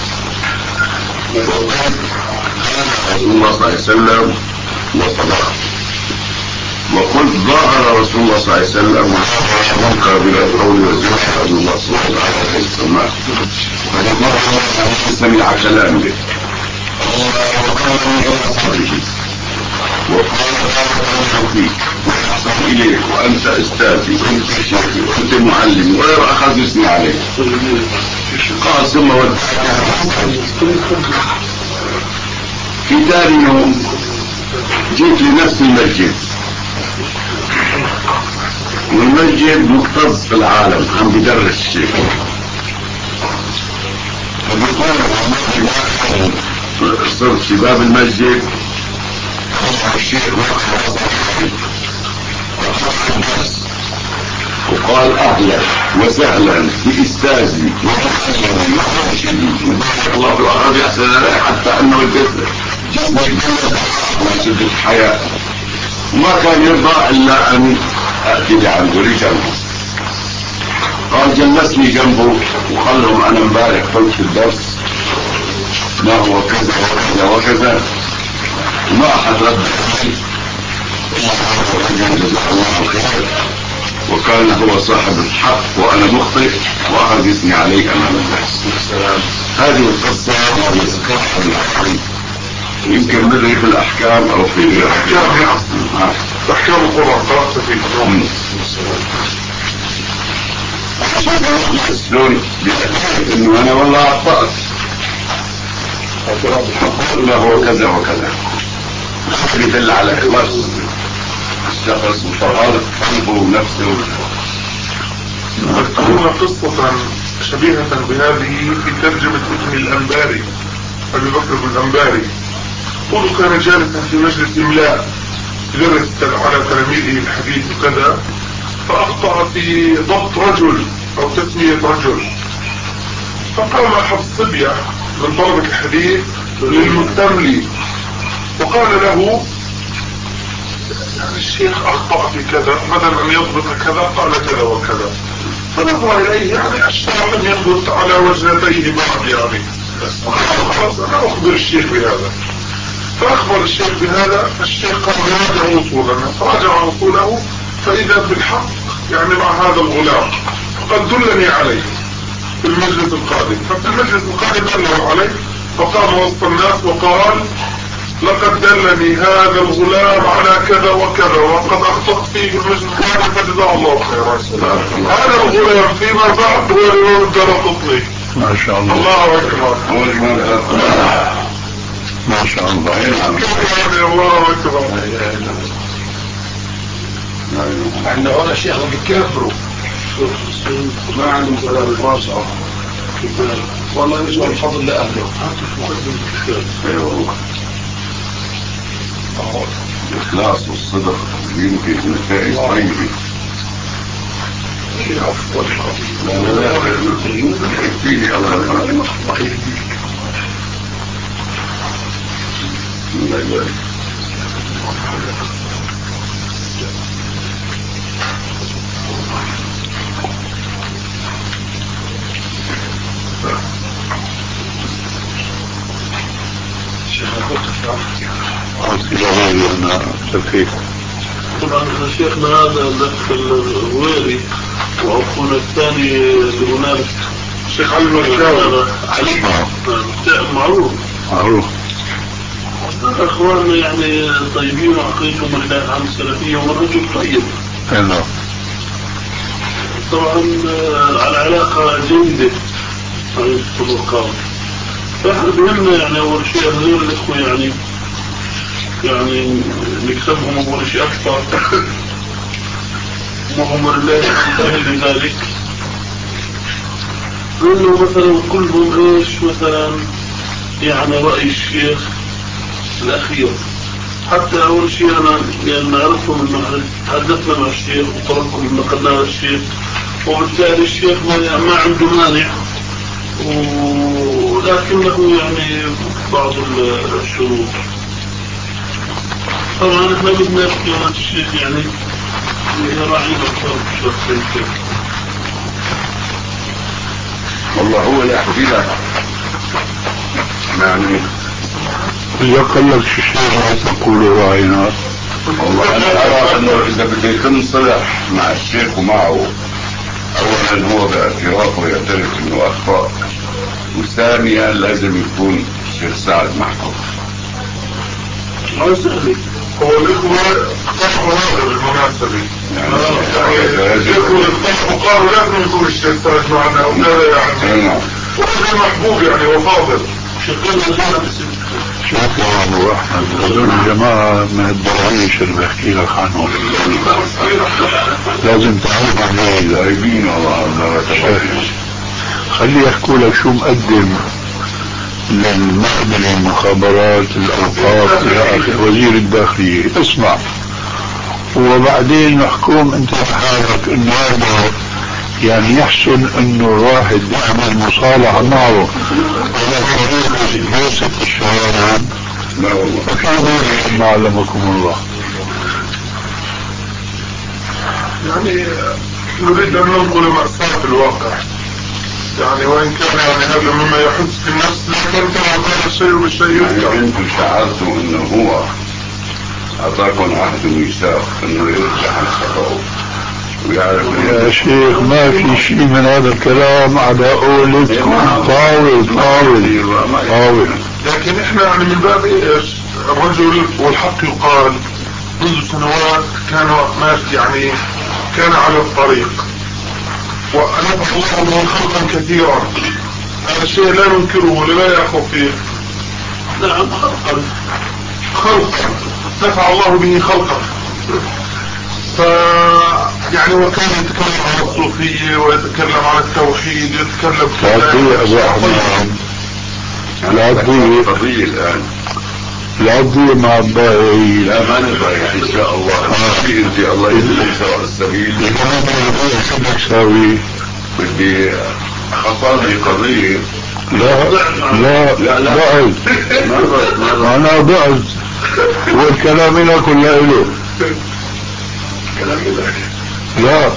S5: قال رسول الله صلى الله عليه وسلم وصدقت، وقلت ظاهر رسول الله صلى الله عليه وسلم منكر بلا القول والزنا ان الله سبحانه وتعالى السماء. هذا مرة سمع كلامي وقال من صدره وقال انا فيك واحسن اليك وانت استاذي وانت شيخي وانت معلمي ولا اخذ اسمي عليك. قال ثم في ثاني يوم جيت لنفس المسجد، والمسجد مكتظ في العالم عم بدرس الشيخ. صرت في باب المسجد الشيخ وقال اهلا وسهلا باستاذي الله في الارض يحسن علي، حتى انه جسمي من شدة الحياة وما كان يرضى الا ان اتي لعنده لجنبه. قال جلسني جنبه وقال انا امبارح قلت في الدرس ما هو كذا وكذا وكذا، وما احد رد علي جزاه الله خير، وكان هو صاحب الحق وانا مخطئ واخذ اسمي عليه امام الناس. هذه القصه يمكن مدري في الاحكام او في
S4: الاحكام احكام القران قرات فيه
S5: شلون بتأكد انه انا والله اخطأت، اقول له كذا وكذا يدل على اخلاص الشخص وطهارة قلبه ونفسه.
S4: تذكرون قصة شبيهة بهذه في ترجمة ابن الأنباري، أبي بكر بن الأنباري. قولوا كان جالسا في مجلس إملاء يدرس على تلاميذه الحديث وكذا، فأخطأ في ضبط رجل أو تسمية رجل، فقام أحد الصبية من طلبة الحديث للمستملي وقال له يعني الشيخ أخطأ في كذا، بدل أن يضبط كذا قال كذا وكذا، فنظر إليه يعني الشرع لم يضبط على وجهتيه بعد يعني، خلاص أنا أخبر الشيخ بهذا. فأخبر الشيخ بهذا، الشيخ قال راجع وصولنا، فراجع وصوله فإذا بالحق يعني مع هذا الغلام، فقد دلني عليه في المجلس القادم. ففي المجلس القادم دله عليه، فقام وسط الناس وقال لقد دلني هذا الغلام على كذا وكذا وقد أخطأت فيه في المجلس القادم فجزاه الله خيرا. هذا الغلام فيما بعد هو الإمام الدارقطني.
S2: ما شاء الله.
S4: الله أكبر.
S2: ما شاء الله.
S4: الله أكبر.
S1: عندنا هنا الشيخ بيكبروا ما عندهم سلام الفاصل والله يجب الفضل لأهله.
S5: ايوه الإخلاص والصدق يمكن نتائج طيبة.
S1: أفضل
S5: لا لا لا يكفيني الله يبارك. الله يبارك.
S2: أصيله أنا تلخيص.
S4: طبعا شيخنا هذا الأخ الغويري وأخونا الثاني اللي هناك الشيخ علي المشاوي علي معروف
S2: معروف
S4: أخواننا يعني طيبين وعقيدهم لله عن السلفية ورجل طيب.
S2: أنا
S4: طبعا على علاقة جيدة عن الطبقات. فإحنا بهمنا يعني أول شيء غير الإخوة يعني يعني نكسبهم أول شيء أكثر وهم لله يستهل ذلك، لأنه مثلا كلهم إيش مثلا يعني رأي الشيخ الأخير. حتى أول شيء أنا يعني نعرفهم إنه تحدثنا مع الشيخ وطلبكم إنه قلنا الشيخ، وبالتالي الشيخ ما عنده مانع، ولكنه يعني بعض الشروط. طبعا احنا بدنا نحكي الشيخ يعني يراعينا أكثر بشخصين كيف.
S5: والله هو يحكي لك يعني
S2: إذا قال لك شيء ما تقوله راعينا.
S5: والله أنا أرى أنه إذا بده يكون صلح مع الشيخ ومعه، أولا هو باعترافه يعترف أنه أخطأ، وثانيا لازم يكون الشيخ سعد محفوظ.
S4: ما سهل. هو الإخوة اقترحوا هذا بالمناسبة يعني الإخوة اقترحوا قالوا لازم يكون الشيخ سعد معنا وكذا يعني وهذا محبوب يعني وفاضل.
S2: شوف يا أبو أحمد، هذول الجماعة من الدراويش اللي بحكي لك عنهم لازم تعرف عليه
S5: غايبين والله.
S2: خلي يحكوا لك شو مقدم للمعمل المخابرات الأوقاف إلى آخر وزير الداخلية. اسمع وبعدين نحكم أنت بحالك إنه هذا يعني يحسن إنه الواحد يعمل مصالحة معه على طريقة سياسة الشوارع.
S5: لا والله
S2: فكان ما علمكم الله.
S4: يعني نريد أن ننقل مأساة الواقع يعني، وإن كان يعني هذا مما يحس في النفس، لكن كما قال الشيء بالشيء يذكر.
S5: يعني أنتم شعرتوا أنه هو أعطاكم عهد وميثاق أنه يرجع عن خطأه ويعرف.
S2: يا شيخ ما في شيء من هذا الكلام على قولتكم. طاول طاول طاول.
S4: لكن احنا يعني من باب ايش الرجل والحق يقال منذ سنوات كان ماشي يعني كان على الطريق ونفع الله به خلقا كثيرا. هذا الشيء لا ننكره ولا يأخذ فيه. نعم خلقا خلقا نفع الله به خلقا. ف يعني وكان يتكلم عن الصوفية ويتكلم عن التوحيد يتكلم
S2: لا تضيع أبو أحمد، لا تضيع
S5: قضية الآن،
S2: لا تضيع مع الضائعين.
S5: لا ما نضيع إن شاء الله. في أنت الله يهديك سواء السبيل.
S2: شو تساوي؟
S5: بدي خطاني قضية.
S2: لا لا لا لا بعد أنا بعد والكلام لك ولا إله.
S5: كلام الله
S2: لا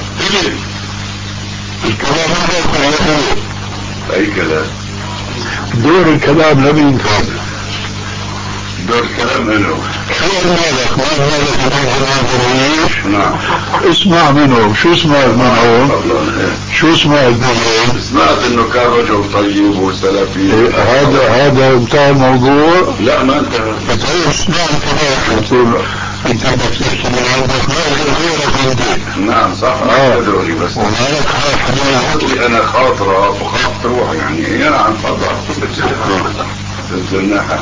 S2: الكلام هذا
S5: اي كلام.
S2: دور الكلام لم ينفذ.
S5: دور الكلام منه
S2: شو مالك ما مالك
S5: نعم.
S2: اسمع منهم. شو سمعت منهم؟ شو سمعت منهم؟
S5: سمعت انه كان رجل طيب وسلفي.
S2: هذا هذا انتهى الموضوع؟
S5: لا ما انتهى.
S2: اسمع الكلام. انت بدك تحكي من عندك ما غيرك عندك.
S5: نعم صح.
S2: اه
S5: دوري بس
S2: ومالك
S5: حالي انا خاطره وخاف تروح يعني. نعم تفضل. الزناحه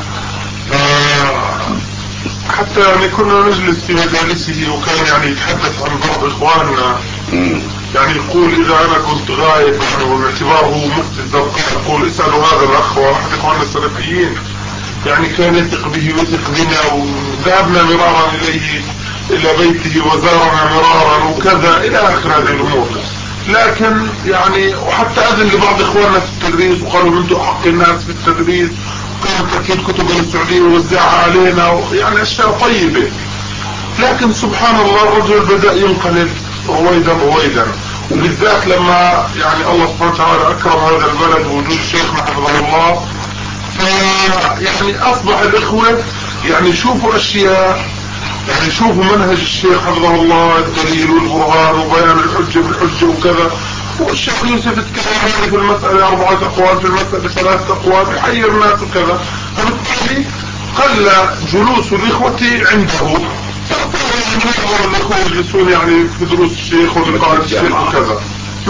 S4: حتى يعني كنا نجلس في مجالسه وكان يعني يتحدث عن بعض اخواننا.
S5: مم.
S4: يعني يقول اذا انا كنت غايب يعني وباعتباره مفتي الزرقاء يقول اسالوا هذا الاخ واحد اخواننا السلفيين يعني كان يثق به ويثق بنا وذهبنا مرارا اليه الى بيته وزارنا مرارا وكذا الى اخر هذه الامور. لكن يعني وحتى اذن لبعض اخواننا في التدريس وقالوا انتم احق الناس في التدريس وكانت اكيد كتب السعوديه ووزعها علينا يعني اشياء طيبه. لكن سبحان الله الرجل بدأ ينقلب رويدا رويدا وبالذات لما يعني الله سبحانه وتعالى اكرم هذا البلد ووجود شيخنا حفظه الله. يعني اصبح الاخوة يعني يشوفوا اشياء يعني يشوفوا منهج الشيخ حفظه الله الدليل والبرهان وبيان الحجة بالحجة وكذا. والشيخ يوسف اتكلم في المسألة اربعة اقوال في المسألة ثلاثة اقوال يحير الناس وكذا. فبالتالي قل جلوس الاخوة عنده. الاخوة يجلسون يعني في دروس الشيخ ولقاء الشيخ وكذا.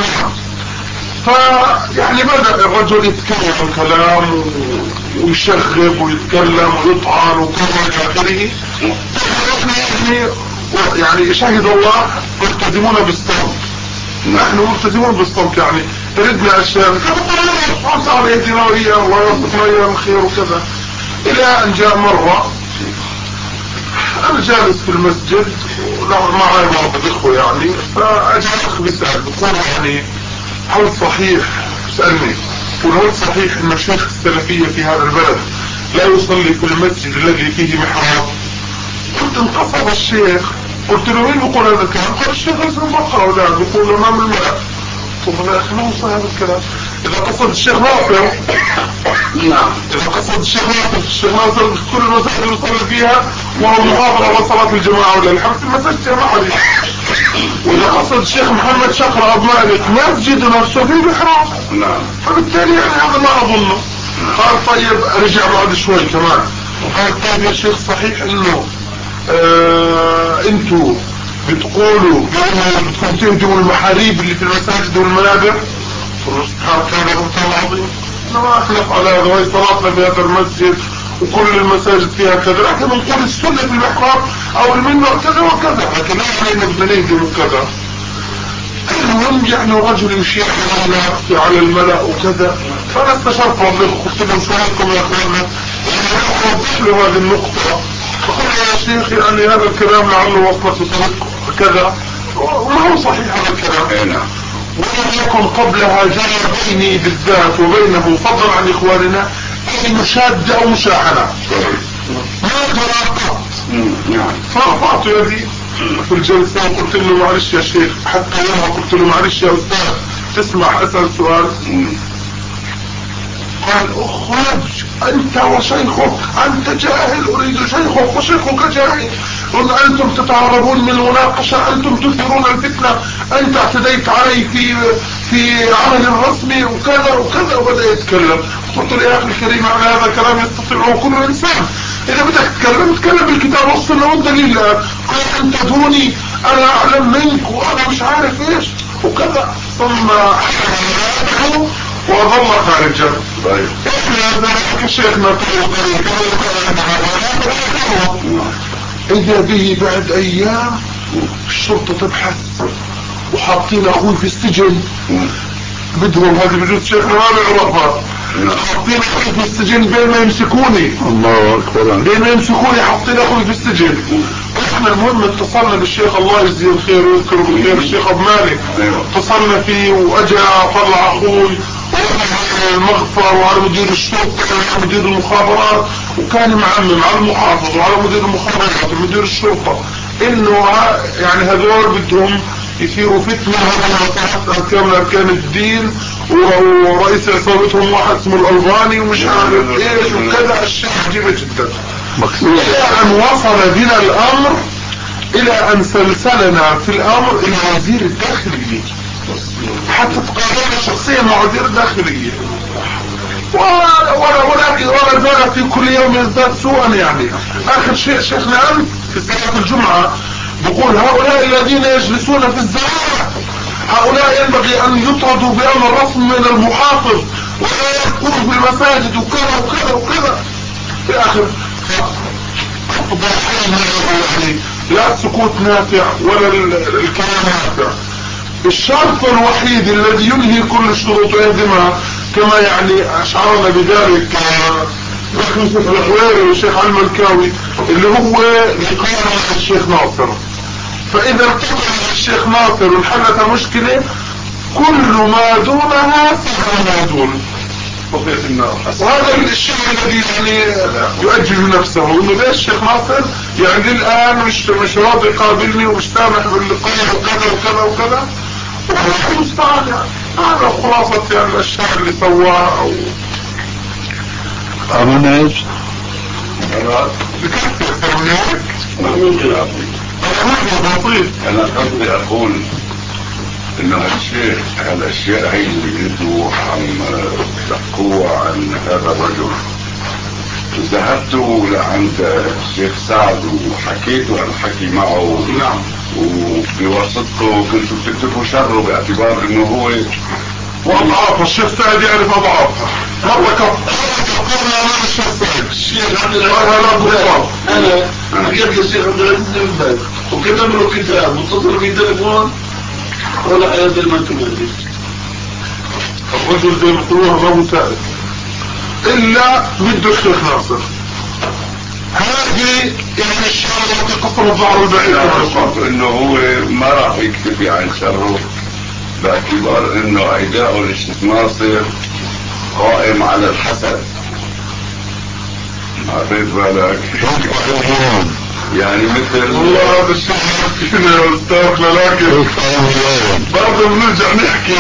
S4: فيعني بدأ الرجل يتكلم كلام ويشغب ويتكلم ويطعن وكذا الى اخره. يعني يعني شهد الله ملتزمون بالصمت. نحن ملتزمون بالصمت يعني ردنا اشياء كذا صار يهدينا وإياه الله يرزقنا إياه الخير وكذا. الى ان جاء مرة انا جالس في المسجد معي بعض الاخوة يعني فاجي اخ بيسأل بقول يعني هل صحيح سألني وهل صحيح ان الشيخ السلفية في هذا البلد لا يصلي في المسجد الذي فيه محراب؟ قلت انقصد الشيخ. قلت له مين بيقول هذا الكلام؟ قال الشيخ اسم بقرة ولا بيقول امام الملأ. قلت له يا اخي ما هو صحيح هذا الكلام. اذا قصد الشيخ ناصر نعم اذا قصد الشيخ ناصر الشيخ ناصر كل المساجد يصلي فيها وهو محافظ على صلاة الجماعة ولا الحمد المساجد جماعة. واذا قصد الشيخ محمد شقرة ابو مالك مسجد نفسه فيه محراب.
S5: نعم.
S4: فبالتالي يعني هذا ما اظنه. قال طيب رجع بعد شوي كمان وقال طيب يا شيخ صحيح انه آه انتوا بتقولوا بدكم تهدموا المحاريب اللي في المساجد والمنابر؟ قلت سبحانك يا رب العظيم احنا ما نفعل هذا وهي صلاتنا في هذا المسجد وكل المساجد فيها كذا. لكن نقول السنة في المحراب او المنبر كذا وكذا لكن لا علينا بدنا نهدم وكذا. المهم يعني الرجل يشير على على الملأ وكذا. فانا استشرت فضلك قلت لهم شو رايكم يا اخوانا يعني اوضح له هذه النقطة. فقال يا شيخ يعني هذا الكلام لعله وصلت لطريق كذا وما هو صحيح هذا الكلام. ولم يكن قبلها جرى بيني بالذات وبينه فضلا عن اخواننا اي مشادة او مشاحنة ما جرى قط. فرفعت يدي في الجلسة وقلت له معلش يا شيخ حتى يوم قلت له معلش يا استاذ تسمح اسأل سؤال؟ قال اخرج انت وشيخك انت جاهل اريد شيخك وشيخك جاهل وانتم تتعرضون من المناقشة انتم تثيرون الفتنة انت اعتديت علي في في عمل رسمي وكذا وكذا. وبدأ يتكلم. قلت له يا اخي الكريم على هذا كلام يستطيعه كل انسان. اذا بدك تتكلم تتكلم بالكتاب والسنة والدليل. قال انت دوني انا اعلم منك وانا مش عارف ايش وكذا. ثم حكمه وظل خارجا.
S5: طيب
S4: احنا شيخنا اذا به بعد ايام الشرطة تبحث وحاطين اخوي في السجن. بدهم هذا بجوز شيخنا ما بيعرفها. حاطين اخوي في السجن بين ما يمسكوني.
S2: الله اكبر.
S4: بين ما يمسكوني حاطين اخوي في السجن. احنا المهم اتصلنا بالشيخ الله يجزيه الخير ويذكره بالخير الشيخ ابو مالك. اتصلنا فيه واجا طلع اخوي المغفر وعلى مدير الشرطة وعلى مدير المخابرات وكان معمم على المحافظ وعلى مدير المخابرات ومدير الشرطة انه يعني هذول بدهم يصيروا فتنة على اركان من اركان الدين، ورئيس عصابتهم واحد اسمه الالباني ومش عارف ايش وكذا، اشياء عجيبة جدا. الى ان وصل بنا الامر الى ان سلسلنا في الامر الى وزير الداخلية، حتى تقابلنا شخصيا مع وزير الداخلية، ولا ولا ولا ولا زال في كل يوم يزداد سوءا. يعني اخر شيء شيخنا امس في صلاة الجمعة بقول هؤلاء الذين يجلسون في الزراعة هؤلاء ينبغي ان يطردوا بامر رسمي من المحافظ ولا يكونوا في المساجد وكذا وكذا وكذا في اخر. يعني لا السكوت نافع ولا الكلام نافع. الشرط الوحيد الذي ينهي كل الشروط ويهدمها كما يعني اشعرنا بذلك الاخ يوسف الحويري والشيخ علي الملكاوي اللي هو لقاء مع الشيخ ناصر. فاذا ارتقى الشيخ ناصر وانحلت المشكلة كل ما دونها سهل ما دون. وهذا الشيء الذي يعني يؤجل نفسه انه ليش الشيخ ناصر يعني الان مش مش راضي يقابلني ومش سامح باللقاء وكذا وكذا وكذا. المستعان يعني هذا خلاصة يعني الاشياء اللي سواها. او
S2: أمنا إيش؟
S3: أنا أنا قصدي أقول إنه هالشيء هالأشياء هي اللي يريدوا عم تحكوا عن هذا الرجل. ذهبت لعند الشيخ سعد وحكيت عن الحكي معه. نعم. وبواسطته كنتوا بتكتبوا شره باعتبار إنه هو
S4: وأضعافها. الشيخ سعد يعرف أضعافها. مرة كفرنا أمام الشيخ سعد. الشيخ عبد العزيز أنا حكيت للشيخ عبد العزيز بن باز وكتب له كتاب واتصل بالتليفون ولا حياة المنتمين. الرجل زي ما يقولوها ما مساعد إلا بده الشيخ ناصر. هذه يعني الشيء التي قصر الظهر البعيد.
S3: إنه هو ما راح يكتفي عن شره باعتبار إنه عداء للشيخ ناصر قائم على الحسد. عرفت بالك؟ يعني مثل
S4: والله هذا الشيء فينا يا أستاذ لكن برضه بنرجع نحكي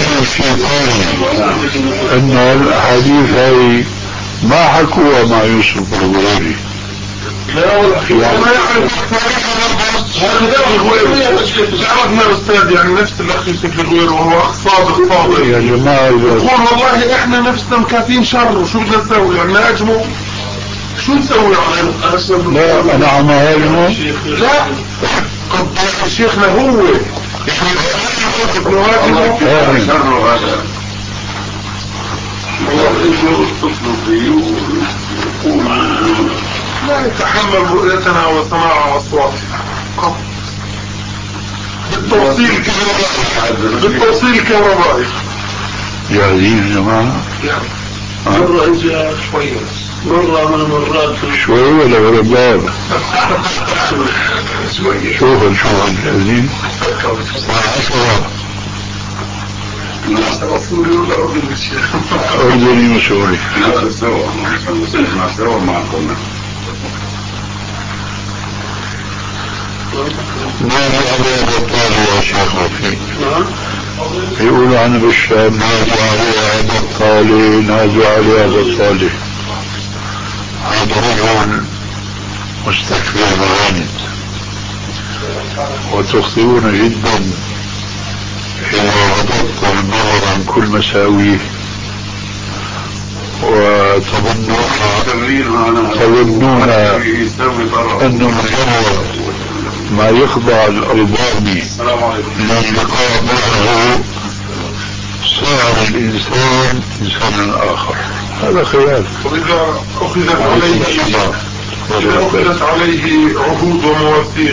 S2: إنه الأحاديث هاي ما حكوها مع يوسف الغريري.
S4: لا والله ما يعرف هذا الغوير عرفنا يا أستاذ يعني نفس الأخ يوسف الغوير وهو أخ صادق صادق
S2: يا جماعة
S4: يقول والله إحنا نفسنا مكافين شر وشو بدنا نسوي يعني نهاجمه شو نسوي على
S2: لا أنا عم هاجمه
S4: لا قد شيخنا هو يعني نهاجمه
S3: شره هذا الله يتصلوا فيه ويقول
S4: لا يتحمل رؤيتنا وسماع أصواتنا بالتوصيل الكهربائي بالتوصيل الكهربائي.
S2: جاهزين يا جماعة؟
S4: مرة إجا شوية مرة من المرات
S2: شوية ولا غرباب؟
S4: شوية
S2: شوفوا شوفوا جاهزين؟
S4: رسولي ولا أردني الشيخ
S2: أردني وسوري
S3: لا سوا ما سوا ما قلنا
S2: نازع علي أبو طالب يا شيخ وفيق. يقولوا عنه بالشام نازع علي أبو طالب نازع علي أبو طالب. هذا رجل مستكبر مغاند وتخطئون جدا إذا غضبتم النظر عن كل مساويه وتظنون تظنون أنه مجرد ما يخضع الألباني للقاء معه صار الإنسان إنسانا آخر. هذا خيال.
S4: وإذا أخذت عليه إذا أخذت عليه عهود ومواثيق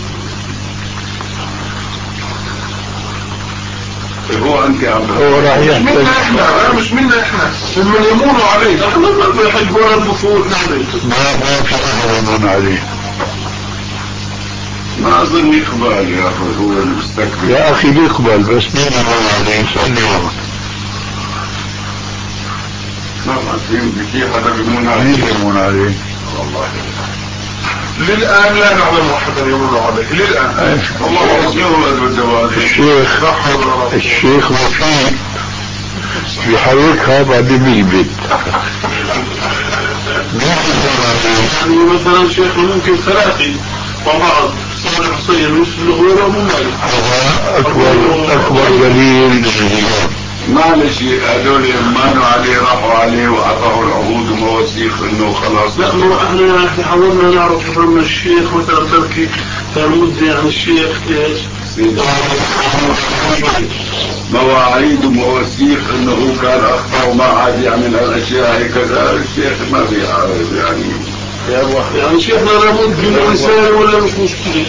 S3: هو أنت
S2: هو راح
S4: مش منا إحنا مش منا إحنا ممن يمونوا عليه. إحنا ما بيحبون البصور عليه.
S2: ما ما في أحد يمون عليه.
S3: ما أظن يقبل يا أخي هو المستكبر.
S2: يا أخي بيقبل بس مين يمون عليه سألني والله.
S3: ما في في حدا بيمون عليه.
S2: مين يمون عليه؟
S3: والله
S4: للآن لا نعلم أحدا يمر عليه للآن. الله يغفر بالجواد.
S2: الشيخ الشيخ وفيق بيحركها بعدين بيثبت.
S4: يعني مثلا شيخ ممكن ثلاثي وبعض صالح حسين مثل غيره ممالك.
S2: هذا أكبر أكبر دليل.
S5: معلش هذول يمانوا عليه راحوا عليه وأعطاه العهود ومواثيق إنه خلاص.
S4: لا ما احنا احنا حاولنا نعرف من الشيخ مثلا تركي المدة عن الشيخ ايش؟
S5: مواعيد ومواثيق انه كان اخطا وما عاد يعمل هالاشياء هكذا. الشيخ ما بيعرف يعني
S4: يا ابو يعني شيخنا لابد من رساله ولا مش مشكله؟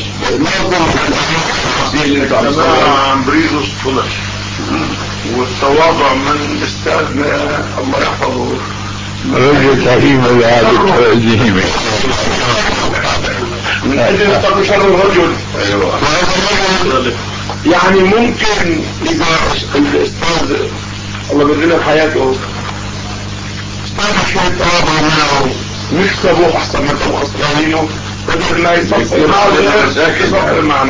S4: عم بريد الصلح والتواضع من استاذنا الله يحفظه.
S2: رجل تعليم العادة التعليمي
S4: من اجل تقوى شر الرجل.
S5: ايوه
S4: يعني ممكن اذا الاستاذ الله بيدينا حياته استاذ شوية تواضع معه نكسبه احسن ما تبقى خسرانينه بدل ما يصفر معنا.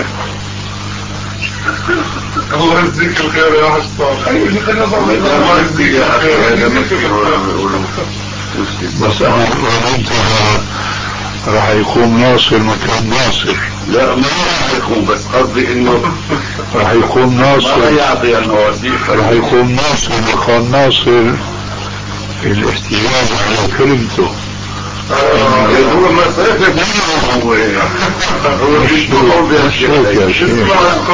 S4: الله يجزيك الخير يا حسام. ايوه جيت النظر الله يجزيك الخير.
S2: بس انا وانتها راح يقوم ناصر مكان ناصر.
S5: لا ما راح يقوم بس قصدي انه
S2: راح يقوم ناصر
S5: ما يعطي المواثيق.
S2: راح يقوم ناصر مكان ناصر في الاحتجاج على كلمته.
S5: هو ما صرف هو هو
S2: مش هيك يا شيخ.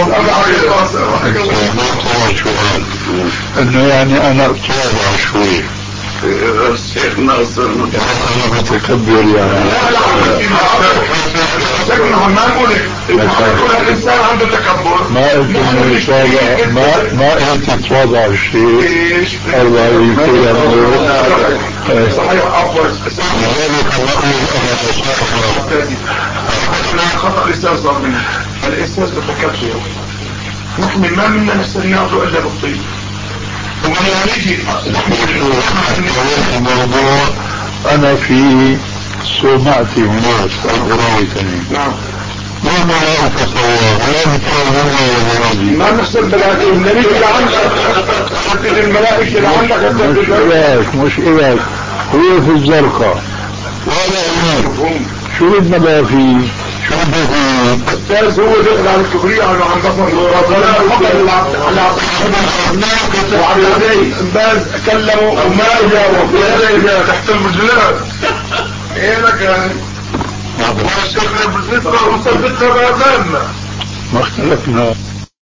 S2: انه يعني انا اتواضع شوي.
S5: الشيخ ناصر
S2: انا متكبر يعني.
S4: لا لا لا ما نقول الانسان عنده تكبر.
S2: ما قلت انه يتواضع ما ما قلت يتواضع الشيء. الله يكون
S4: صحيح عفوا. انا خطأ الاستاذ صار مني. الاستاذ بتكبر. نحن ما منا نستناده الا بالطيب. ومن يجي
S2: الموضوع انا في صومعتي هناك الغراوي تاني.
S4: نعم.
S2: ما ما اتصور ولا متواضع
S4: ما نحسب ملائكة النبي اللي عندك حتى الملائكة اللي عندك
S2: مش إليك مش إليك هو في الزرقاء ولا هناك. شو بدنا بقى فيه؟ شو بدنا فيه؟
S4: الثالث هو دخل على الكبرية عنه عن بصر ولا فقط على وعلى يديه باز كلموا وما جاوب ولا تحت المجلات. ايه لك يعني الشيخ بالنسبة وصلتها بأذاننا
S2: ما اختلفنا.